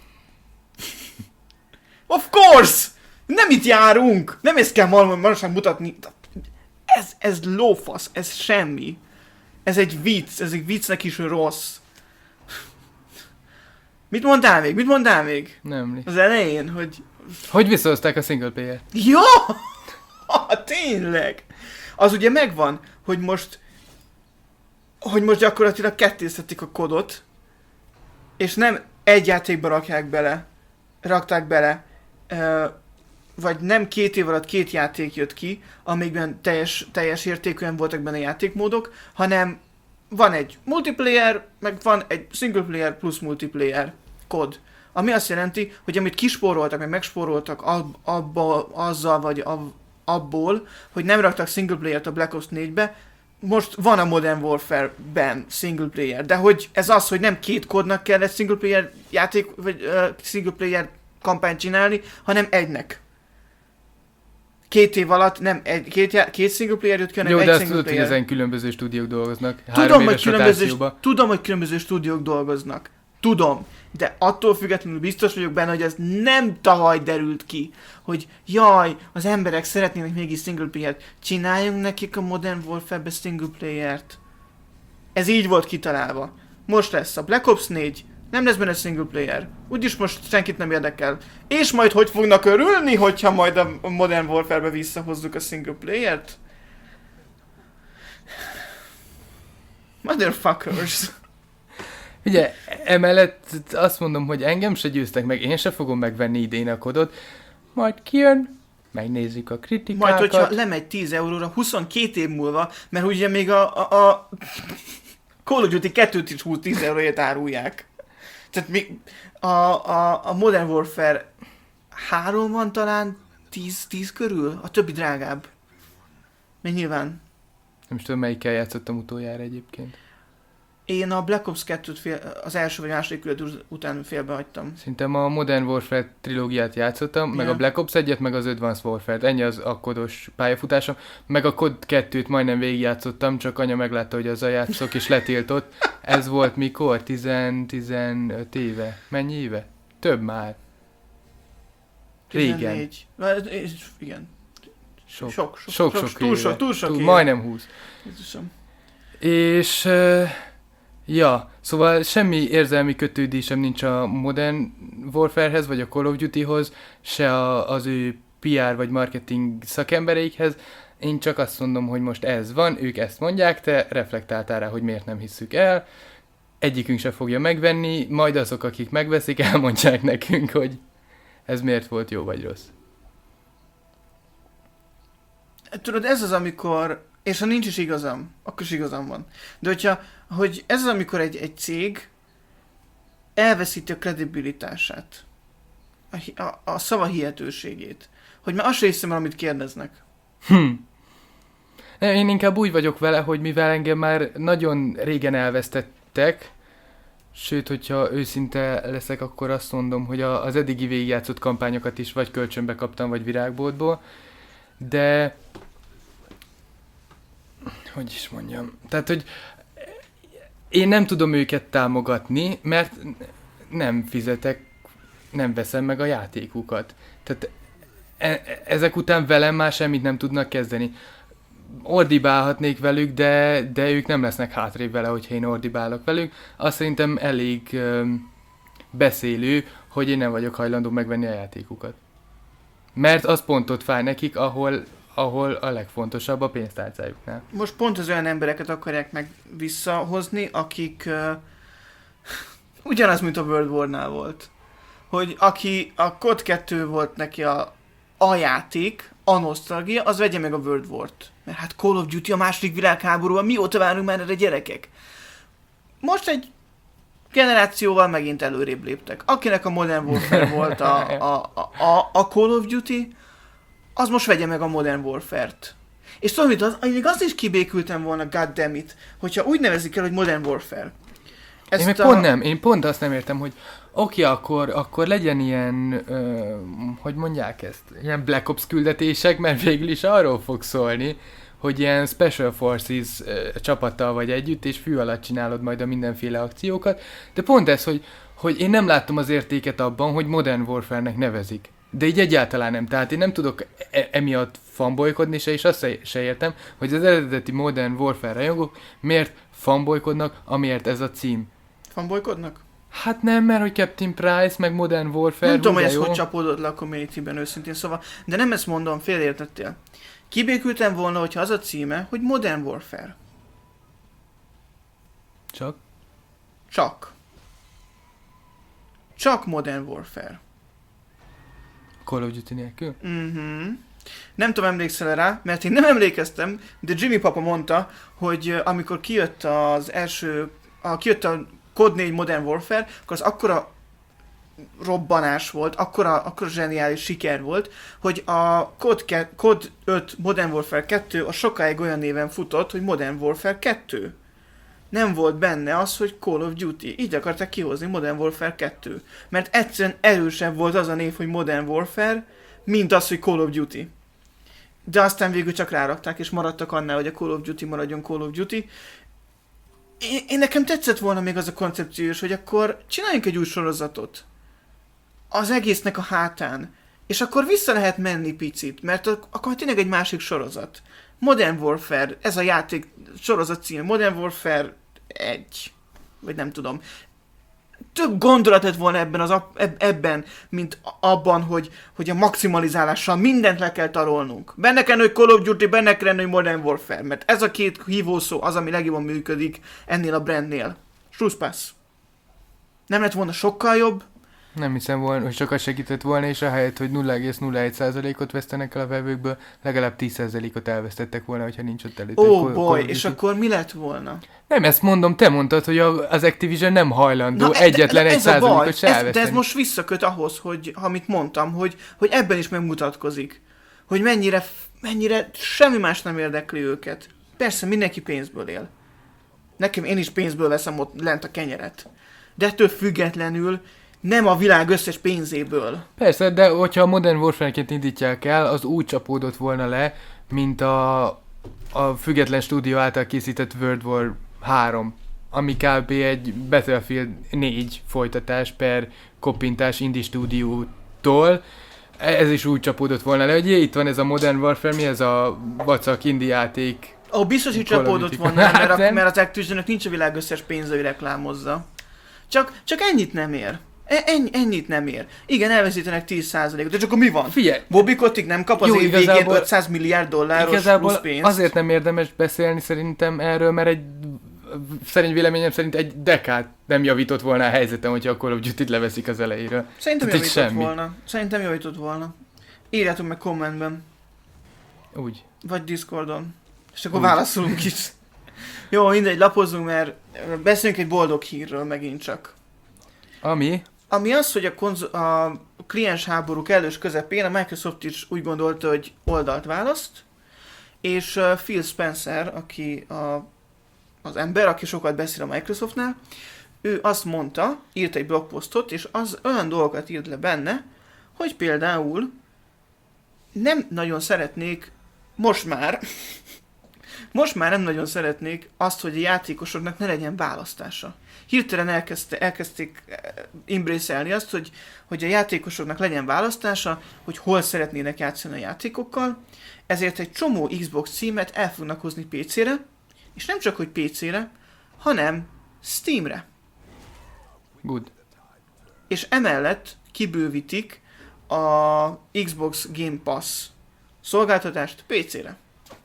Of course! Nem itt járunk! Nem ezt kell manapság mutatni. Ez, ez lófasz, ez semmi. Ez egy vicc, ez egy viccnek is rossz. Mit mondtál még? Mit mondtál még? Nem. Az elején, hogy... Hogy visszahozták a single player? Ja! Ah, tényleg! Az ugye megvan, hogy most... hogy most gyakorlatilag kettésztetik a kodot, és nem egy játékba rakják bele, rakták bele, ö, vagy nem két év alatt két játék jött ki, amikben teljes, teljes értékűen voltak benne játékmódok, hanem van egy multiplayer, meg van egy single player plusz multiplayer kod. Ami azt jelenti, hogy amit kispóroltak, meg megspóroltak ab, abba, azzal, vagy ab, abból, hogy nem raktak single playert a Black Ops négybe, most van a Modern Warfare-ben single player, de hogy ez az, hogy nem két kódnak kell egy single player játék, vagy uh, single player kampányt csinálni, hanem egynek. Két év alatt nem egy, két, já- két single player jött ki, hanem jó, egy de azt single tudod, player. hogy ezen különböző stúdiók dolgoznak. Tudom, hogy különböző, tudom, hogy különböző stúdiók dolgoznak. Tudom. De attól függetlenül biztos vagyok benne, hogy ez nem tavaly derült ki, hogy jaj, az emberek szeretnének mégis single player-t. Csináljunk nekik a Modern Warfare-be single player-t. Ez így volt kitalálva. Most lesz a Black Ops négy, nem lesz benne single player. Úgyis most senkit nem érdekel. És majd hogy fognak örülni, hogyha majd a Modern Warfare-be visszahozzuk a single player-t? Motherfuckers. Ugye, emellett azt mondom, hogy engem se győztek meg, én se fogom megvenni idén a kodot, majd kijön, megnézzük a kritikákat. Majd, hogyha lemegy tíz euróra huszonkét év múlva, mert ugye még a, a, a Call of Duty kettőt is húsz-tíz euróért árulják. Tehát még a, a, a Modern Warfare három van talán tíz, tíz körül, a többi drágább. Még nyilván. Nem is tudom, melyikkel játszottam utoljára egyébként. Én a Black Ops kettőt fél, az első vagy második küldő után félbehagytam. Szerintem a Modern Warfare trilógiát játszottam, yeah. meg a Black Ops egyet, meg az Advanced Warfare-t. Ennyi az a kodos pályafutásom. Meg a kod kettőt majdnem végigjátszottam, csak anya meglátta, hogy azzal játszok, és letiltott. Ez volt mikor? tíz-tizenöt éve. Mennyi éve? Több már. Régen. tizennégy. Igen. Sok, sok, sok, sok, sok, sok túl éve. sok, túl sok túl, éve. Majdnem húsz. Jézusom. És... Uh, ja, szóval semmi érzelmi kötődésem nincs a Modern Warfarehez, vagy a Call of Dutyhoz, se a, az ő pé er vagy marketing szakembereikhez. Én csak azt mondom, hogy most ez van, ők ezt mondják, te reflektáltál rá, hogy miért nem hisszük el. Egyikünk se fogja megvenni, majd azok, akik megveszik, elmondják nekünk, hogy ez miért volt jó vagy rossz. Tudod, ez az, amikor, és ha nincs is igazam, akkor is igazam van. De hogyha, hogy ez az, amikor egy, egy cég elveszíti a kredibilitását, a, a, a szava hihetőségét, hogy már azt sem hiszem el, amit kérdeznek. Hm. Én inkább úgy vagyok vele, hogy mivel engem már nagyon régen elvesztettek, sőt, hogyha őszinte leszek, akkor azt mondom, hogy a, az eddigi végigjátszott kampányokat is vagy kölcsönbe kaptam, vagy virágboltból, de hogy is mondjam, tehát, hogy én nem tudom őket támogatni, mert nem fizetek, nem veszem meg a játékukat. Tehát e- ezek után velem már semmit nem tudnak kezdeni. Ordibálhatnék velük, de, de ők nem lesznek hátrébb vele, hogyha én ordibálok velük. Azt szerintem elég um, beszélő, hogy én nem vagyok hajlandó megvenni a játékukat. Mert az pont ott fáj nekik, ahol, ahol a legfontosabb a pénztárcájuknál. Most pont az olyan embereket akarják meg visszahozni, akik uh, ugyanaz, mint a World War-nál volt. Hogy aki a cod kettő volt neki a, a játék, a nosztalgia, az vegye meg a World War-t. Mert hát Call of Duty a második világháborúban, mióta várunk már erre, gyerekek? Most egy generációval megint előrébb léptek. Akinek a Modern Warfare volt a, a, a, a Call of Duty, az most vegye meg a Modern Warfare-t. És tudom, hogy az, még azt is kibékültem volna, goddammit, hogyha úgy nevezik el, hogy Modern Warfare. Ezt én meg a... pont nem, én pont azt nem értem, hogy oké, okay, akkor, akkor legyen ilyen, ö, hogy mondják ezt, ilyen Black Ops küldetések, mert végül is arról fog szólni, hogy ilyen Special Forces ö, csapattal vagy együtt, és fű alatt csinálod majd a mindenféle akciókat, de pont ez, hogy, hogy én nem láttam az értéket abban, hogy Modern Warfare-nek nevezik. De így egyáltalán nem, tehát én nem tudok e- emiatt fanbolykodni se, és azt se, se értem, hogy az eredeti Modern Warfare rajongók miért fanbolykodnak, amiért ez a cím. Fanbolykodnak? Hát nem, mert hogy Captain Price, meg Modern Warfare... Nem tudom, hogy ez jó. hogy csapódott le a community-ben őszintén, szóval, de nem ezt mondom, félreértettél. Kibékültem volna, hogyha az a címe, hogy Modern Warfare. Csak? Csak. Csak Modern Warfare. Call of Duty nélkül? Mhm. Nem tudom, emlékszel rá, mert én nem emlékeztem, de Jimmy papa mondta, hogy amikor kijött az első, a, kijött a cod négy Modern Warfare, akkor az akkora robbanás volt, akkora, akkora zseniális siker volt, hogy a cod, ke, cod öt Modern Warfare kettő a sokáig olyan néven futott, hogy Modern Warfare kettő. Nem volt benne az, hogy Call of Duty. Így akarták kihozni Modern Warfare kettő. Mert egyszerűen erősebb volt az a név, hogy Modern Warfare, mint az, hogy Call of Duty. De aztán végül csak rárakták, és maradtak annál, hogy a Call of Duty maradjon Call of Duty. Én, én nekem tetszett volna még az a koncepciós, hogy akkor csináljunk egy új sorozatot. Az egésznek a hátán. És akkor vissza lehet menni picit, mert akkor tényleg egy másik sorozat. Modern Warfare, ez a játék sorozat címe, Modern Warfare egy. Vagy nem tudom. Több gondolat lett volna ebben, az, ebben mint abban, hogy, hogy a maximalizálással mindent le kell tarolnunk. Benne kell, hogy Call of Duty, benne kell, hogy Modern Warfare, mert ez a két hívószó az, ami legjobban működik ennél a brandnél. Struszpász. Nem lett volna sokkal jobb? Nem hiszem volna, hogy sokat segített volna, és ahelyett, hogy nulla egész nulla egy százalékot vesztenek el a vevőkből, legalább tíz százalékot elvesztettek volna, hogyha nincs ott előtt. Ó, oh boy, és akkor mi lett volna? Nem, ezt mondom, te mondtad, hogy az Activision nem hajlandó Na, egyetlen de, de egy százalékot se elveszteni. De ez most visszaköt ahhoz, hogy, amit mondtam, hogy, hogy ebben is megmutatkozik. Hogy mennyire, mennyire semmi más nem érdekli őket. Persze, mindenki pénzből él. Nekem én is pénzből veszem ott lent a kenyeret. De ettől függetlenül nem a világ összes pénzéből. Persze, de hogyha a Modern Warfare-ként indítják el, az úgy csapódott volna le, mint a, a független stúdió által készített World War három, ami kb. Egy Battlefield négy folytatás per koppintás indie stúdiótól. Ez is úgy csapódott volna le, hogy jé, itt van ez a Modern Warfare, mi ez a vacak indie játék. Ó, oh, biztos, hogy csapódott volna, mert, a, mert az Activisionnek nincs a világ összes pénze, hogy reklámozza. Csak, csak ennyit nem ér. Ennyi, ennyit nem ér. Igen, elveszítenek tíz százalékot, de csak akkor mi van? Figyelj! Bobby Kotick nem kap az Jó, év végén ötszáz milliárd dolláros plusz pénzt? Azért nem érdemes beszélni szerintem erről, mert egy szerint véleményem szerint egy dekád nem javított volna a helyzetem, hogyha a Call of Duty-t leveszik az elejéről. Szerintem javított volna. Szerintem javított volna. Írjátok meg kommentben. Úgy. Vagy Discordon. És akkor Úgy. válaszolunk is. Jó, mindegy, lapozzunk, mert beszéljünk egy boldog hírről megint csak. Ami? Ami az, hogy a, konzo- a kliens háború kellős közepén a Microsoft is úgy gondolta, hogy oldalt választ, és uh, Phil Spencer, aki a, az ember, aki sokat beszél a Microsoftnál, ő azt mondta, írt egy blogposztot, és az olyan dolgokat írt le benne, hogy például nem nagyon szeretnék, most már, most már nem nagyon szeretnék azt, hogy a játékosoknak ne legyen választása. Hirtelen elkezdte, elkezdték embrace-elni azt, hogy, hogy a játékosoknak legyen választása, hogy hol szeretnének játszani a játékokkal, ezért egy csomó Xbox címet el fognak hozni pé cére, és nem csak, hogy pé cére, hanem Steamre. Good. És emellett kibővítik a Xbox Game Pass szolgáltatást pé cére.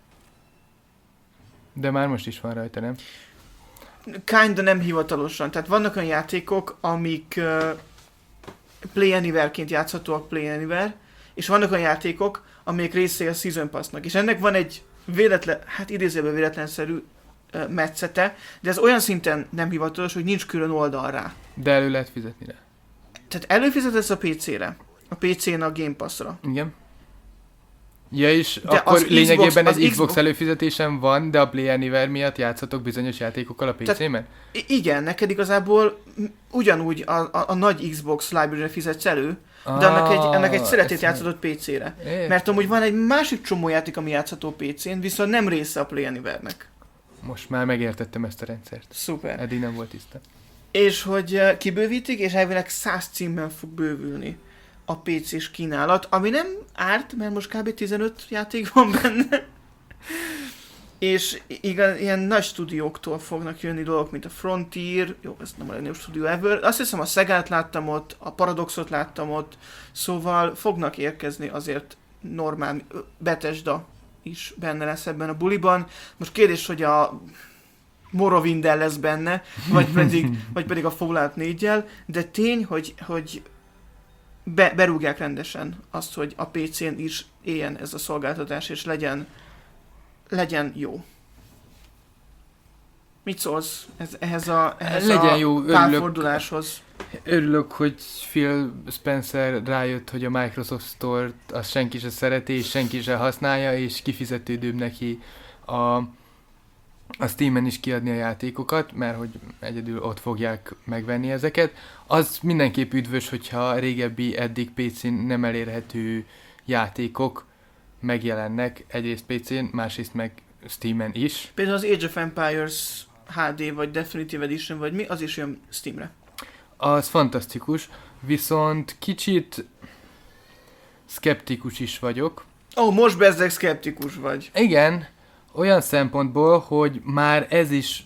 De már most is van rajta, nem? Kinda nem hivatalosan. Tehát vannak olyan játékok, amik uh, Play Anywhere-ként játszhatóak Play Anywhere, és vannak olyan játékok, amik részei a Season Pass-nak. És ennek van egy véletlen, hát idézőben véletlenszerű uh, metszete, de ez olyan szinten nem hivatalos, hogy nincs külön oldal rá. De elő lehet fizetni rá. Tehát előfizetesz a pé cére. A pé cén a Game Pass-ra. Igen. Ja, és de akkor lényegében Xbox, egy Xbox, Xbox előfizetésem van, de a Play Anywhere miatt játszhatok bizonyos játékokkal a pé cémen? Igen, neked igazából ugyanúgy a, a, a nagy Xbox library-re fizetsz elő, ah, de annak egy, annak egy szeretét játszhatod pé cére. É. Mert amúgy van egy másik csomó játék, ami játszható pé cén, viszont nem része a Play Anywhere-nek. Most már megértettem ezt a rendszert. Szuper. Eddig nem volt tiszta. És hogy kibővítik, és elvileg száz címben fog bővülni a pé cés kínálat, ami nem árt, mert most kb. tizenöt játék van benne. És igaz, ilyen nagy stúdióktól fognak jönni dolgok, mint a Frontier, jó, ez nem a legnagyobb stúdió ever, azt hiszem a Segát láttam ott, a Paradoxot láttam ott, szóval fognak érkezni azért normál Bethesda is benne lesz ebben a buliban. Most kérdés, hogy a Morrowind-el lesz benne, vagy pedig, vagy pedig a Fallout négyel, de tény, hogy, hogy Be, berúgják rendesen azt, hogy a pé cén is éljen ez a szolgáltatás, és legyen, legyen jó. Mit szólsz ez, ehhez a, ehhez legyen a jó, párforduláshoz? Örülök, hogy Phil Spencer rájött, hogy a Microsoft Store-t azt senki se szereti, és senki se használja, és kifizetődőbb neki a, a Steamen is kiadni a játékokat, mert hogy egyedül ott fogják megvenni ezeket. Az mindenképp üdvös, hogyha régebbi, eddig pé cén nem elérhető játékok megjelennek, egyrészt pé cén, másrészt meg Steamen is. Például az Age of Empires há dé, vagy Definitive Edition, vagy mi, az is jön Steamre. Az fantasztikus, viszont kicsit szkeptikus is vagyok. Ó, oh, most bezzeg szkeptikus vagy. Igen, olyan szempontból, hogy már ez is,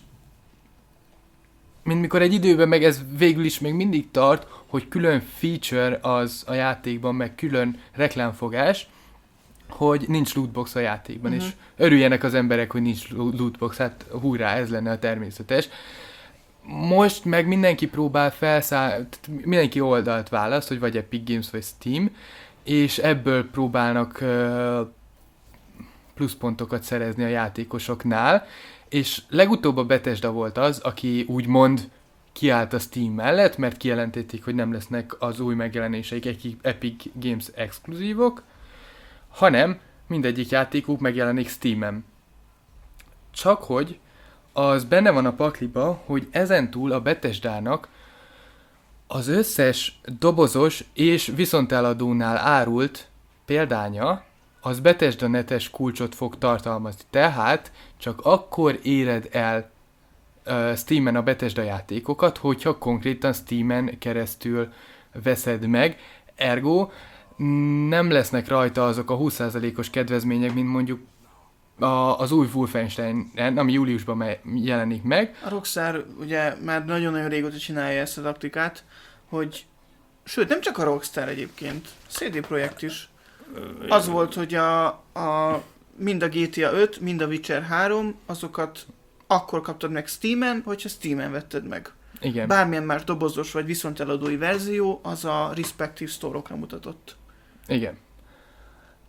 mint mikor egy időben meg ez végül is még mindig tart, hogy külön feature az a játékban, meg külön reklámfogás, hogy nincs lootbox a játékban, uh-huh. és örüljenek az emberek, hogy nincs lootbox, hát hurrá, ez lenne a természetes. Most meg mindenki próbál felszállni, mindenki oldalt választ, hogy vagy Epic Games, vagy Steam, és ebből próbálnak uh, pluszpontokat szerezni a játékosoknál, és legutóbb a Bethesda volt az, aki úgymond kiállt a Steam mellett, mert kijelentették, hogy nem lesznek az új megjelenéseik Epic Games exkluzívok, hanem mindegyik játékuk megjelenik Steamen. Csak hogy az benne van a pakliba, hogy ezentúl a Bethesdának az összes dobozos és viszonteladónál árult példánya, az Bethesda netes kulcsot fog tartalmazni. Tehát csak akkor éred el uh, Steamen a Bethesda játékokat, hogyha konkrétan Steamen keresztül veszed meg. Ergo nem lesznek rajta azok a húsz százalékos kedvezmények, mint mondjuk a, az új Wolfenstein, ami júliusban me- jelenik meg. A Rockstar ugye már nagyon-nagyon régóta csinálja ezt a taktikát, hogy sőt, nem csak a Rockstar egyébként, cé dé Projekt is. Az volt, hogy a, a, mind a gé té á öt, mind a Witcher három, azokat akkor kaptad meg Steamen, hogyha Steamen vetted meg. Igen. Bármilyen más dobozos vagy viszonteladói verzió, az a respective store-okra mutatott. Igen.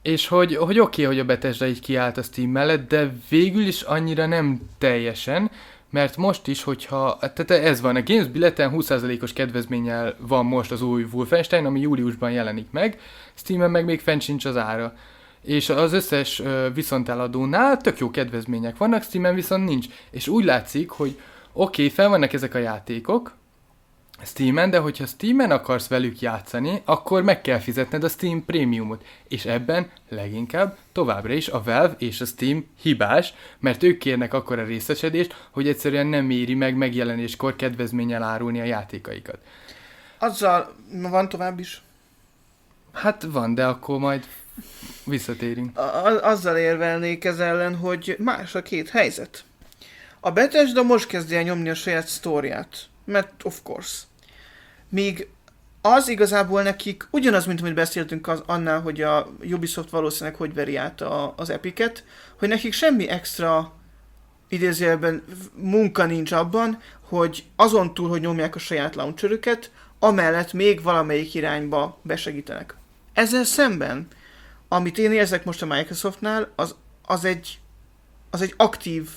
És hogy, hogy oké, okay, hogy a Bethesda így kiállt a Steam mellett, de végül is annyira nem teljesen, mert most is, hogyha, tehát ez van, a Games Billeten húsz százalékos kedvezménnyel van most az új Wolfenstein, ami júliusban jelenik meg, Steamen meg még fenn sincs az ára. És az összes uh, viszonteladónál tök jó kedvezmények vannak, Steamen viszont nincs. És úgy látszik, hogy oké, okay, fel vannak ezek a játékok Steamen, de hogyha Steamen akarsz velük játszani, akkor meg kell fizetned a Steam Premiumot. És ebben leginkább továbbra is a Valve és a Steam hibás, mert ők kérnek akkora részesedést, hogy egyszerűen nem éri meg megjelenéskor kedvezménnyel árulni a játékaikat. Azzal van tovább is? Hát van, de akkor majd visszatérünk. A- azzal érvelnék ez ellen, hogy más a két helyzet. A Bethesda most kezdi el nyomni a saját sztóriát, mert of course. Míg az igazából nekik ugyanaz, mint amit beszéltünk az, annál, hogy a Ubisoft valószínűleg hogy veri át a, az Epicet, hogy nekik semmi extra idézőjelben munka nincs abban, hogy azon túl, hogy nyomják a saját launcherüket, amellett még valamelyik irányba besegítenek. Ezzel szemben, amit én érzek most a Microsoftnál, az, az, egy, az egy aktív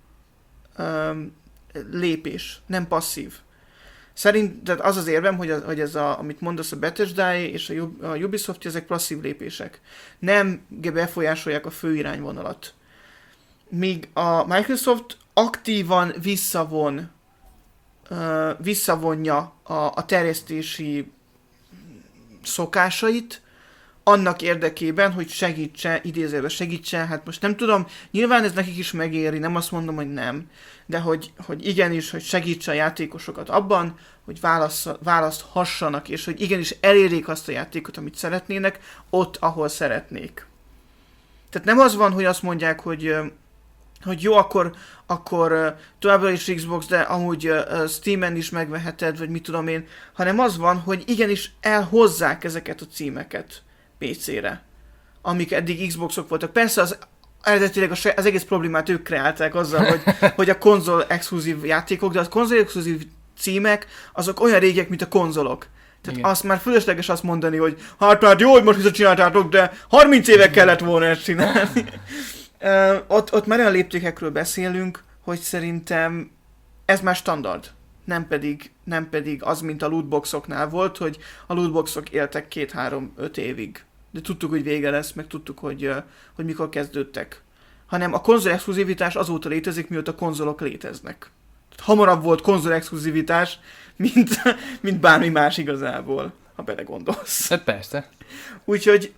um, lépés, nem passzív. Szerinted az az érvem, hogy, az, hogy ez a, amit mondasz, a Bethesda és a, a Ubisoft, ezek passzív lépések. Nem befolyásolják a fő irányvonalat. Míg a Microsoft aktívan visszavon, uh, visszavonja a, a terjesztési szokásait, annak érdekében, hogy segítse, idézőben segítse, hát most nem tudom, nyilván ez nekik is megéri, nem azt mondom, hogy nem, de hogy, hogy igenis, hogy segítse a játékosokat abban, hogy választ, választhassanak, és hogy igenis elérjék azt a játékot, amit szeretnének, ott, ahol szeretnék. Tehát nem az van, hogy azt mondják, hogy, hogy jó, akkor, akkor továbbra is Xbox, de amúgy Steamen is megveheted, vagy mit tudom én, hanem az van, hogy igenis elhozzák ezeket a címeket pé cére, amik eddig Xboxok voltak. Persze az eredetileg az egész problémát ők kreálták azzal, hogy, hogy a konzol exkluzív játékok, de a konzol exkluzív címek azok olyan régiek, mint a konzolok. Tehát igen. Azt már fölösleges azt mondani, hogy hát már jó, hogy most visszacsináltátok, de harminc éve kellett volna ezt csinálni. uh, ott, ott már olyan léptékekről beszélünk, hogy szerintem ez már standard. Nem pedig, nem pedig az, mint a lootboxoknál volt, hogy a lootboxok éltek két-három-öt évig. De tudtuk, hogy vége lesz, meg tudtuk, hogy, hogy mikor kezdődtek. Hanem a konzol exkluzivitás azóta létezik, mióta konzolok léteznek. Hamarabb volt konzol exkluzivitás, mint, mint bármi más igazából, ha belegondolsz. Hát persze. Úgyhogy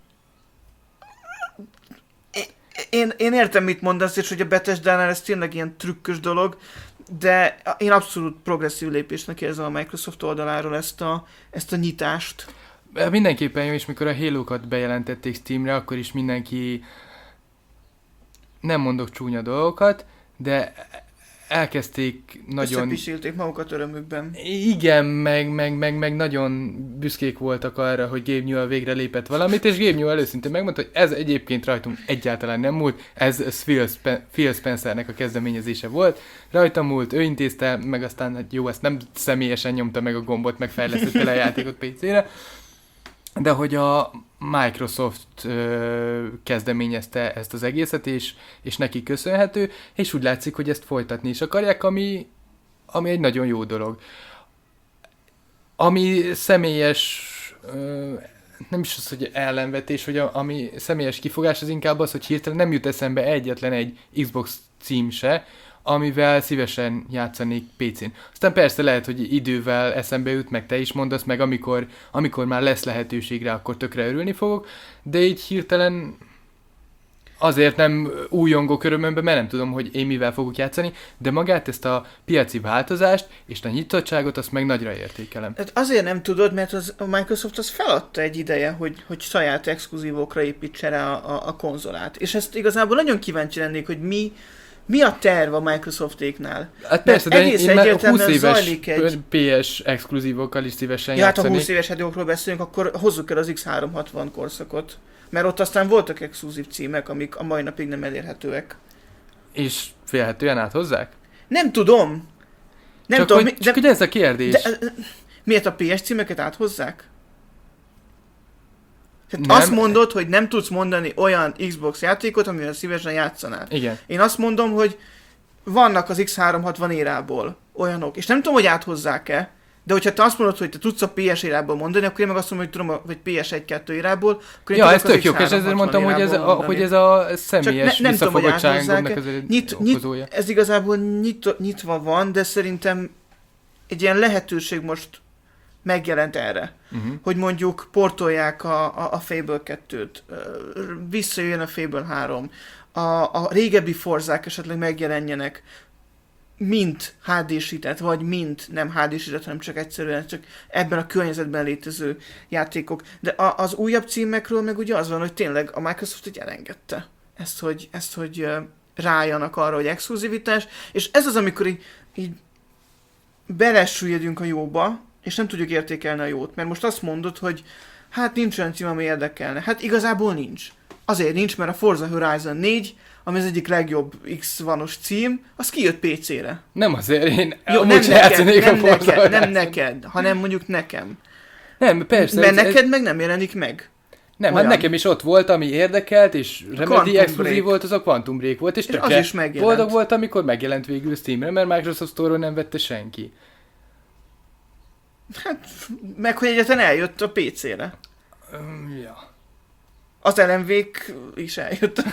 én, én értem, mit mondasz, és hogy a Bethesda-nál ez tényleg ilyen trükkös dolog, de én abszolút progresszív lépésnek érzem a Microsoft oldaláról ezt a, ezt a nyitást. Mindenképpen jó, és mikor a Halo-kat bejelentették Steamre, akkor is mindenki, nem mondok csúnya dolgokat, de elkezdték nagyon... Összepisílték magukat örömükben. Igen, meg, meg, meg, meg nagyon büszkék voltak arra, hogy Gabe Newell végre lépett valamit, és Gabe Newell őszintén megmondta, hogy ez egyébként rajtunk egyáltalán nem múlt, ez Phil, Spen- Phil Spencernek a kezdeményezése volt, rajta múlt, ő intézte, meg aztán hát jó, ezt nem személyesen nyomta meg a gombot, meg fejlesztette le a játékot pé cére, de hogy a Microsoft ö, kezdeményezte ezt az egészet, és, és neki köszönhető, és úgy látszik, hogy ezt folytatni is akarják, ami, ami egy nagyon jó dolog. Ami személyes, ö, nem is az, hogy ellenvetés, hogy a, ami személyes kifogás, az inkább az, hogy hirtelen nem jut eszembe egyetlen egy Xbox cím se, amivel szívesen játszanék pé cén. Aztán persze lehet, hogy idővel eszembe jut, meg te is mondasz, meg amikor, amikor már lesz lehetőségre, akkor tökre örülni fogok, de így hirtelen azért nem újongok örömömbe, mert nem tudom, hogy én mivel fogok játszani, de magát ezt a piaci változást és a nyitottságot azt meg nagyra értékelem. Hát azért nem tudod, mert az, a Microsoft az feladta egy ideje, hogy, hogy saját exkluzívokra építse rá a, a, a konzolát. És ezt igazából nagyon kíváncsi lennék, hogy mi Mi a terv a Microsoftéknál? Hát persze, de egész én már húsz éves egy... pé es exkluzívokkal is szívesen ja, játszani. Hát ha húsz éves játékokról beszélünk, akkor hozzuk el az iksz háromszázhatvan korszakot. Mert ott aztán voltak exkluzív címek, amik a mai napig nem elérhetőek. És félhetően áthozzák? Nem tudom. Nem csak tudom. Hogy, mi, csak de, hogy ez a kérdés. De, miért a pé es címeket áthozzák? Hát azt mondod, hogy nem tudsz mondani olyan Xbox játékot, amivel szívesen játszanál. Igen. Én azt mondom, hogy vannak az X háromszázhatvan érából olyanok, és nem tudom, hogy áthozzák-e, de hogyha te azt mondod, hogy te tudsz a pé es érából mondani, akkor én meg azt mondom, hogy tudom, vagy pé es egy kettő érából, akkor én ja, ez tök jó, és ezért mondtam, hogy ez, a, hogy ez a személyes ne, visszafogottságomnak az nyit, okozója. Nyit, ez igazából nyit, nyitva van, de szerintem egy ilyen lehetőség most megjelent erre, uh-huh. hogy mondjuk portolják a, a, a Fable kettőt, visszajöjjön a Fable három, a, a régebbi Forzák esetleg megjelenjenek, mint há dé-sített, vagy mint nem há dé-sített, hanem csak egyszerűen csak ebben a környezetben létező játékok. De a, az újabb címekről meg ugye az van, hogy tényleg a Microsoft így elengedte ezt, hogy, ezt, hogy rájanak arra, hogy exkluzivitás, és ez az, amikor így, így belesüllyedünk a jóba, és nem tudjuk értékelni a jót, mert most azt mondod, hogy hát nincs olyan cím, ami érdekelne. Hát igazából nincs. Azért nincs, mert a Forza Horizon négy, ami az egyik legjobb X one-os cím, az kijött pé cére. Nem azért, én Jó, nem neked, nem, neked, nem neked, hanem mondjuk nekem. Nem, persze. Mert ez, neked ez... meg nem jelenik meg. Nem, olyan. Hát nekem is ott volt, ami érdekelt, és Remedy exkluzív volt, az a Quantum Break volt, és, és az is megjelent. Boldog volt, amikor megjelent végül Steamre, mert Microsoft Store-ról nem vette senki. Hát, meg hogy egyáltalán eljött a pé cére. Um, ja. Az el em vé-k is eljött.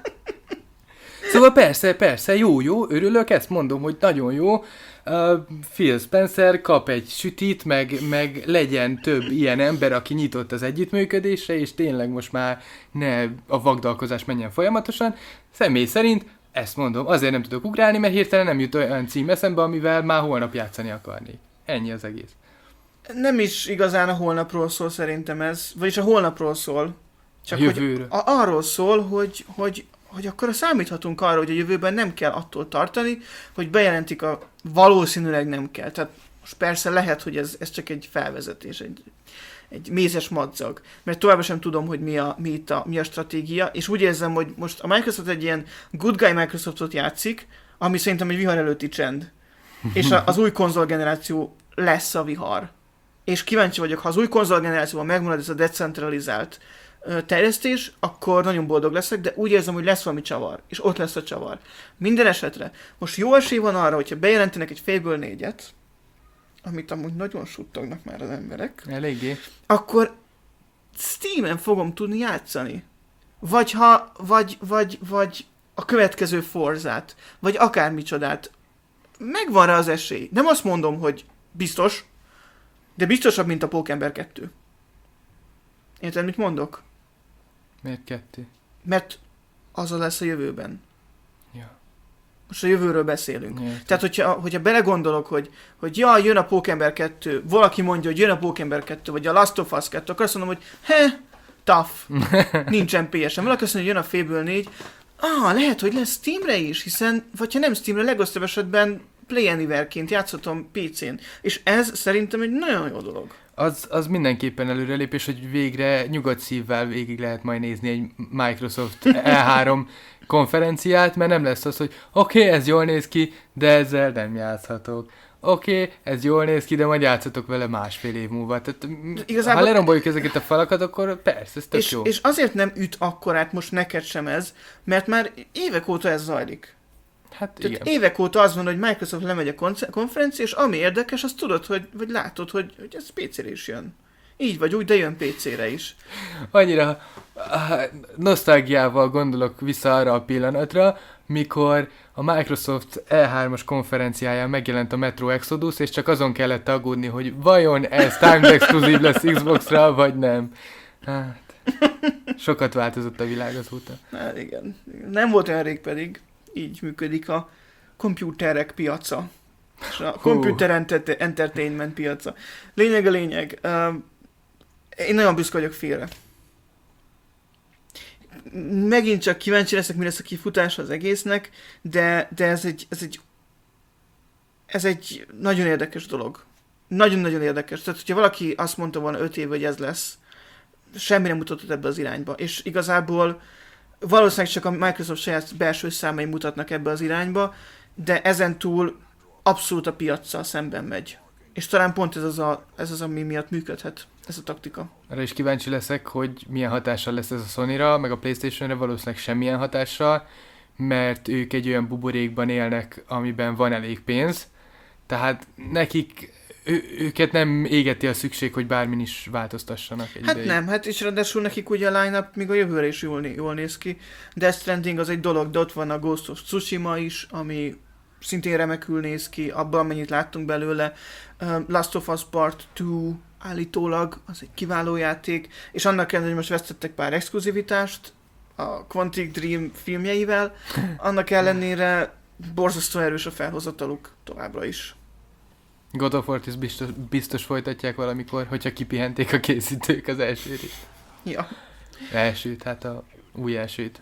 Szóval persze, persze, jó, jó, örülök, ezt mondom, hogy nagyon jó. Uh, Phil Spencer kap egy sütit, meg, meg legyen több ilyen ember, aki nyitott az együttműködésre, és tényleg most már ne a vagdalkozás menjen folyamatosan. Személy szerint, ezt mondom, azért nem tudok ugrálni, mert hirtelen nem jut olyan cím eszembe, amivel már holnap játszani akarnék. Ennyi az egész. Nem is igazán a holnapról szól szerintem ez, vagyis a holnapról szól. Csak hogy a, arról szól, hogy, hogy, hogy akkor számíthatunk arra, hogy a jövőben nem kell attól tartani, hogy bejelentik a valószínűleg nem kell. Tehát most persze lehet, hogy ez, ez csak egy felvezetés, egy, egy mézes madzag. Mert továbbra sem tudom, hogy mi a, mi, itt a, mi a stratégia, és úgy érzem, hogy most a Microsoft egy ilyen good guy Microsoftot játszik, ami szerintem egy vihar előtti csend. És a, az új konzolgeneráció lesz a vihar. És kíváncsi vagyok, ha az új konzolgenerációban megmarad ez a decentralizált uh, terjesztés, akkor nagyon boldog leszek, de úgy érzem, hogy lesz valami csavar, és ott lesz a csavar. Minden esetre, most jó esély van arra, hogyha bejelentenek egy Fable négyet, amit amúgy nagyon suttognak már az emberek, eléggé, akkor Steamen fogom tudni játszani. Vagy ha, vagy, vagy, vagy a következő Forzát, vagy akármicsodát. Megvan rá az esély. Nem azt mondom, hogy biztos, de biztosabb, mint a Pókember kettő. Érted, mit mondok? Miért kettő? Mert az lesz a jövőben. Ja. Most a jövőről beszélünk. Értem. Tehát, hogyha, hogyha belegondolok, hogy, hogy ja, jön a Pókember kettő, valaki mondja, hogy jön a Pókember kettő, vagy a Last of Us kettő, akkor azt mondom, hogy he, tough, nincsen pé es en. Valaki azt mondja, hogy jön a Fable négy, ah, lehet, hogy lesz Steamre is, hiszen, vagy ha nem Steamre, legosztabb esetben Play Anywhere-ként játszhatom pé cén. És ez szerintem egy nagyon jó dolog. Az, az mindenképpen előrelépés, hogy végre nyugodt szívvel végig lehet majd nézni egy Microsoft E három konferenciát, mert nem lesz az, hogy oké, okay, ez jól néz ki, de ezzel nem játszhatok. Oké, okay, ez jól néz ki, de majd játszatok vele másfél év múlva. Tehát igazából... ha leromboljuk ezeket a falakat, akkor persze, ez tök és, jó. És azért nem üt akkorát most neked sem ez, mert már évek óta ez zajlik. Hát Tehát igen. évek óta az van, hogy Microsoft lemegy a konce- konferencia, és ami érdekes, azt tudod, hogy, vagy látod, hogy, hogy ez pé cére is jön. Így vagy úgy, de jön pé cére is. Annyira nosztalgiával gondolok vissza arra a pillanatra, mikor a Microsoft E hármas konferenciáján megjelent a Metro Exodus, és csak azon kellett aggódni, hogy vajon ez timed exkluzív lesz Xbox-ra, vagy nem. Hát, sokat változott a világ azóta. Hát igen. Nem volt olyan rég pedig. Így működik a komputerek piaca. És a computer enter- entertainment piaca. Lényeg a lényeg. Uh, én nagyon büszke vagyok Philre. Megint csak kíváncsi leszek, mi lesz a kifutása az egésznek, de, de ez egy, ez egy ez egy nagyon érdekes dolog. Nagyon-nagyon érdekes. Tehát, hogyha valaki azt mondta volna öt év, hogy ez lesz, semmi nem mutatott ebbe az irányba. És igazából valószínűleg csak a Microsoft saját belső számai mutatnak ebbe az irányba, de ezen túl abszolút a piaccal szemben megy. És talán pont ez az, a, ez az ami miatt működhet. ez a taktika. Arra is kíváncsi leszek, hogy milyen hatással lesz ez a Sonyra, meg a PlayStationre valószínűleg semmilyen hatással, mert ők egy olyan buborékban élnek, amiben van elég pénz, tehát nekik, ő, őket nem égeti a szükség, hogy bármin is változtassanak egy Hát ideig. nem, hát és ráadásul nekik ugye a line-up még a jövőre is jól, jól néz ki. Death Stranding az egy dolog, de ott van a Ghost of Tsushima is, ami szintén remekül néz ki, abban amennyit láttunk belőle. Uh, Last of Us Part kettő állítólag, az egy kiváló játék, és annak ellenére, hogy most vesztettek pár exkluzivitást a Quantic Dream filmjeivel, annak ellenére borzasztó erős a felhozataluk továbbra is. God of War-t is biztos, biztos folytatják valamikor, hogyha kipihenték a készítők az első részt. Ja. Elsőt, hát a új elsőt.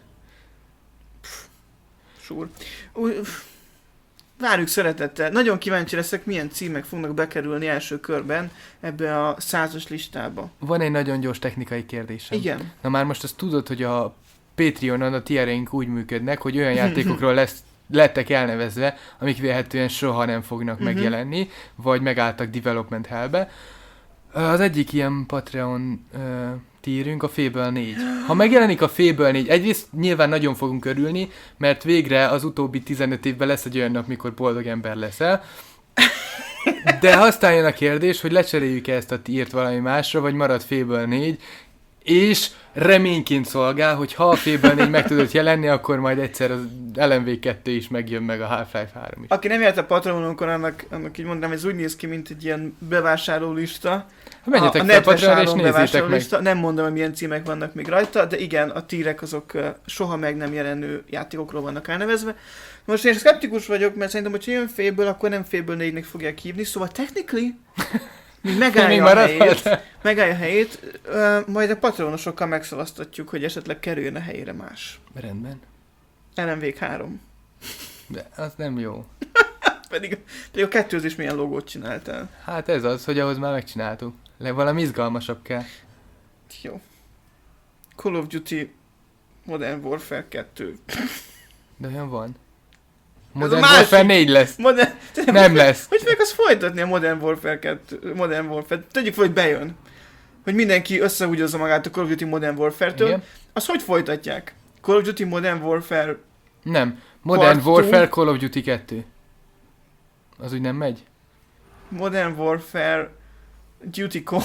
Sure. Várjuk szeretettel. Nagyon kíváncsi leszek, milyen címek fognak bekerülni első körben ebbe a százas listába. Van egy nagyon gyors technikai kérdésem. Igen. Na már most azt tudod, hogy a Patreonon a tiereink úgy működnek, hogy olyan játékokról lesz, lettek elnevezve, amik vélhetően soha nem fognak Uh-huh. megjelenni, vagy megálltak development hellbe. Az egyik ilyen Patreon uh, tírünk a Fable négy. Ha megjelenik a Fable négy, egyrészt nyilván nagyon fogunk örülni, mert végre az utóbbi tizenöt évben lesz egy olyan nap, mikor boldog ember leszel. De aztán jön a kérdés, hogy lecseréljük-e ezt a tírt valami másra, vagy marad Fable négy, és reményként szolgál, hogy ha a Fable négy meg tudott jelenni, akkor majd egyszer az el em vé kettő is megjön, meg a Half-Life három is. Aki nem járt a Patronunkon, annak, annak így mondanám, ez úgy néz ki, mint egy ilyen bevásárló lista. Ha menjetek a, a fel a Patreonra, és netes nézzétek meg. lista. Nem mondom, hogy milyen címek vannak még rajta, de igen, a tírek azok uh, soha meg nem jelenő játékokról vannak elnevezve. Most én szkeptikus vagyok, mert szerintem, hogyha jön Fable, akkor nem Fable négynek fogják hívni, szóval technically még megállja a helyét, megállja a helyét, uh, majd a patronosokkal megszavaztatjuk, hogy esetleg kerüljön a helyére más. Rendben. el em vé három. De az nem jó. Pedig, pedig a kettőz is milyen logót csináltál. Hát ez az, hogy ahhoz már megcsináltuk. Le valami izgalmasabb kell. Jó. Call of Duty Modern Warfare kettő. De olyan van. Ez Modern a másik. Warfare négy lesz. Modern... Nem lesz. Hogy fogják azt folytatni a Modern Warfare kettő? Modern Warfare. Tegyük fel, hogy bejön. Hogy mindenki összehúgyozza magát a Call of Duty Modern Warfare-től. Igen. Azt hogy folytatják? Call of Duty Modern Warfare... Nem. Modern Part Warfare two. Call of Duty kettő. Az úgy nem megy? Modern Warfare... Duty Call...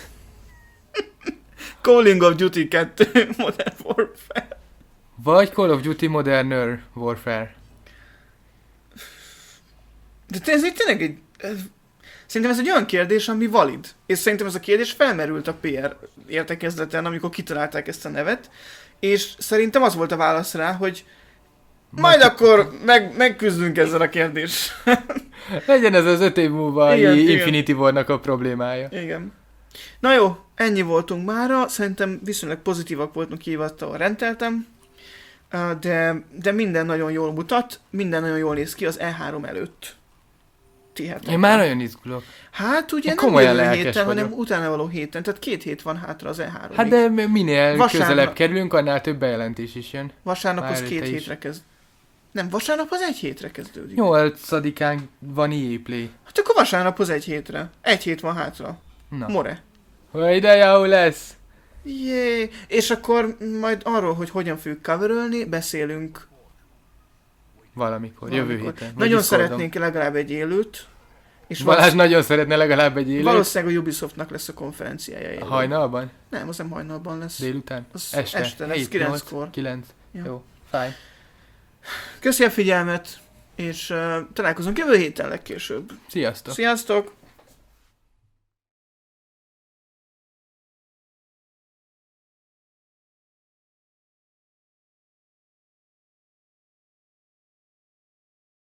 Calling of Duty kettő. Modern Warfare. Vagy Call of Duty Modern Warfare. De ez itt tényleg egy... Ez, szerintem ez egy olyan kérdés, ami valid. És szerintem ez a kérdés felmerült a pé er értekezleten, amikor kitalálták ezt a nevet. És szerintem az volt a válasz rá, hogy majd Majd- akkor meg, megküzdünk ezzel a kérdéssel. Legyen ez az öt év múlva Igen, igen. Infinity War-nak a problémája. Igen. Na jó, ennyi voltunk mára. Szerintem viszonylag pozitívak voltunk hívattal, rendeltem. Uh, De, de minden nagyon jól mutat, minden nagyon jól néz ki az E három előtt. Tihetetlen. Én már nagyon izgulok. Hát ugye Én nem komolyan jövő lelkes héten, hanem vagyok. utána való héten, tehát két hét van hátra az E három. Hát de minél Vasárnap- közelebb kerülünk, annál több bejelentés is jön. Vasárnap az Már két előtte is. hétre kezd. Nem, vasárnap az egy hétre kezdődik. nyolcadikán van í á Play. Hát akkor vasárnap az egy hétre. Egy hét van hátra. Na. More. Hogy de jó lesz! Jé. És akkor majd arról, hogy hogyan fogjuk coverölni, beszélünk Valamikor, jövő valamikor. héten. Vagy Nagyon Discordon. szeretnénk legalább egy élőt. És Balázs valósz- nagyon szeretne legalább egy élőt. valószínűleg a Ubisoftnak lesz a konferenciája. élő. Hajnalban? Nem, az nem hajnalban lesz. Délután? Az Este? este lesz, hét, kilenckor. nyolc, kilenc. Ja. Jó, fáj. Köszi a figyelmet, és uh, találkozunk jövő héten legkésőbb. Sziasztok! Sziasztok!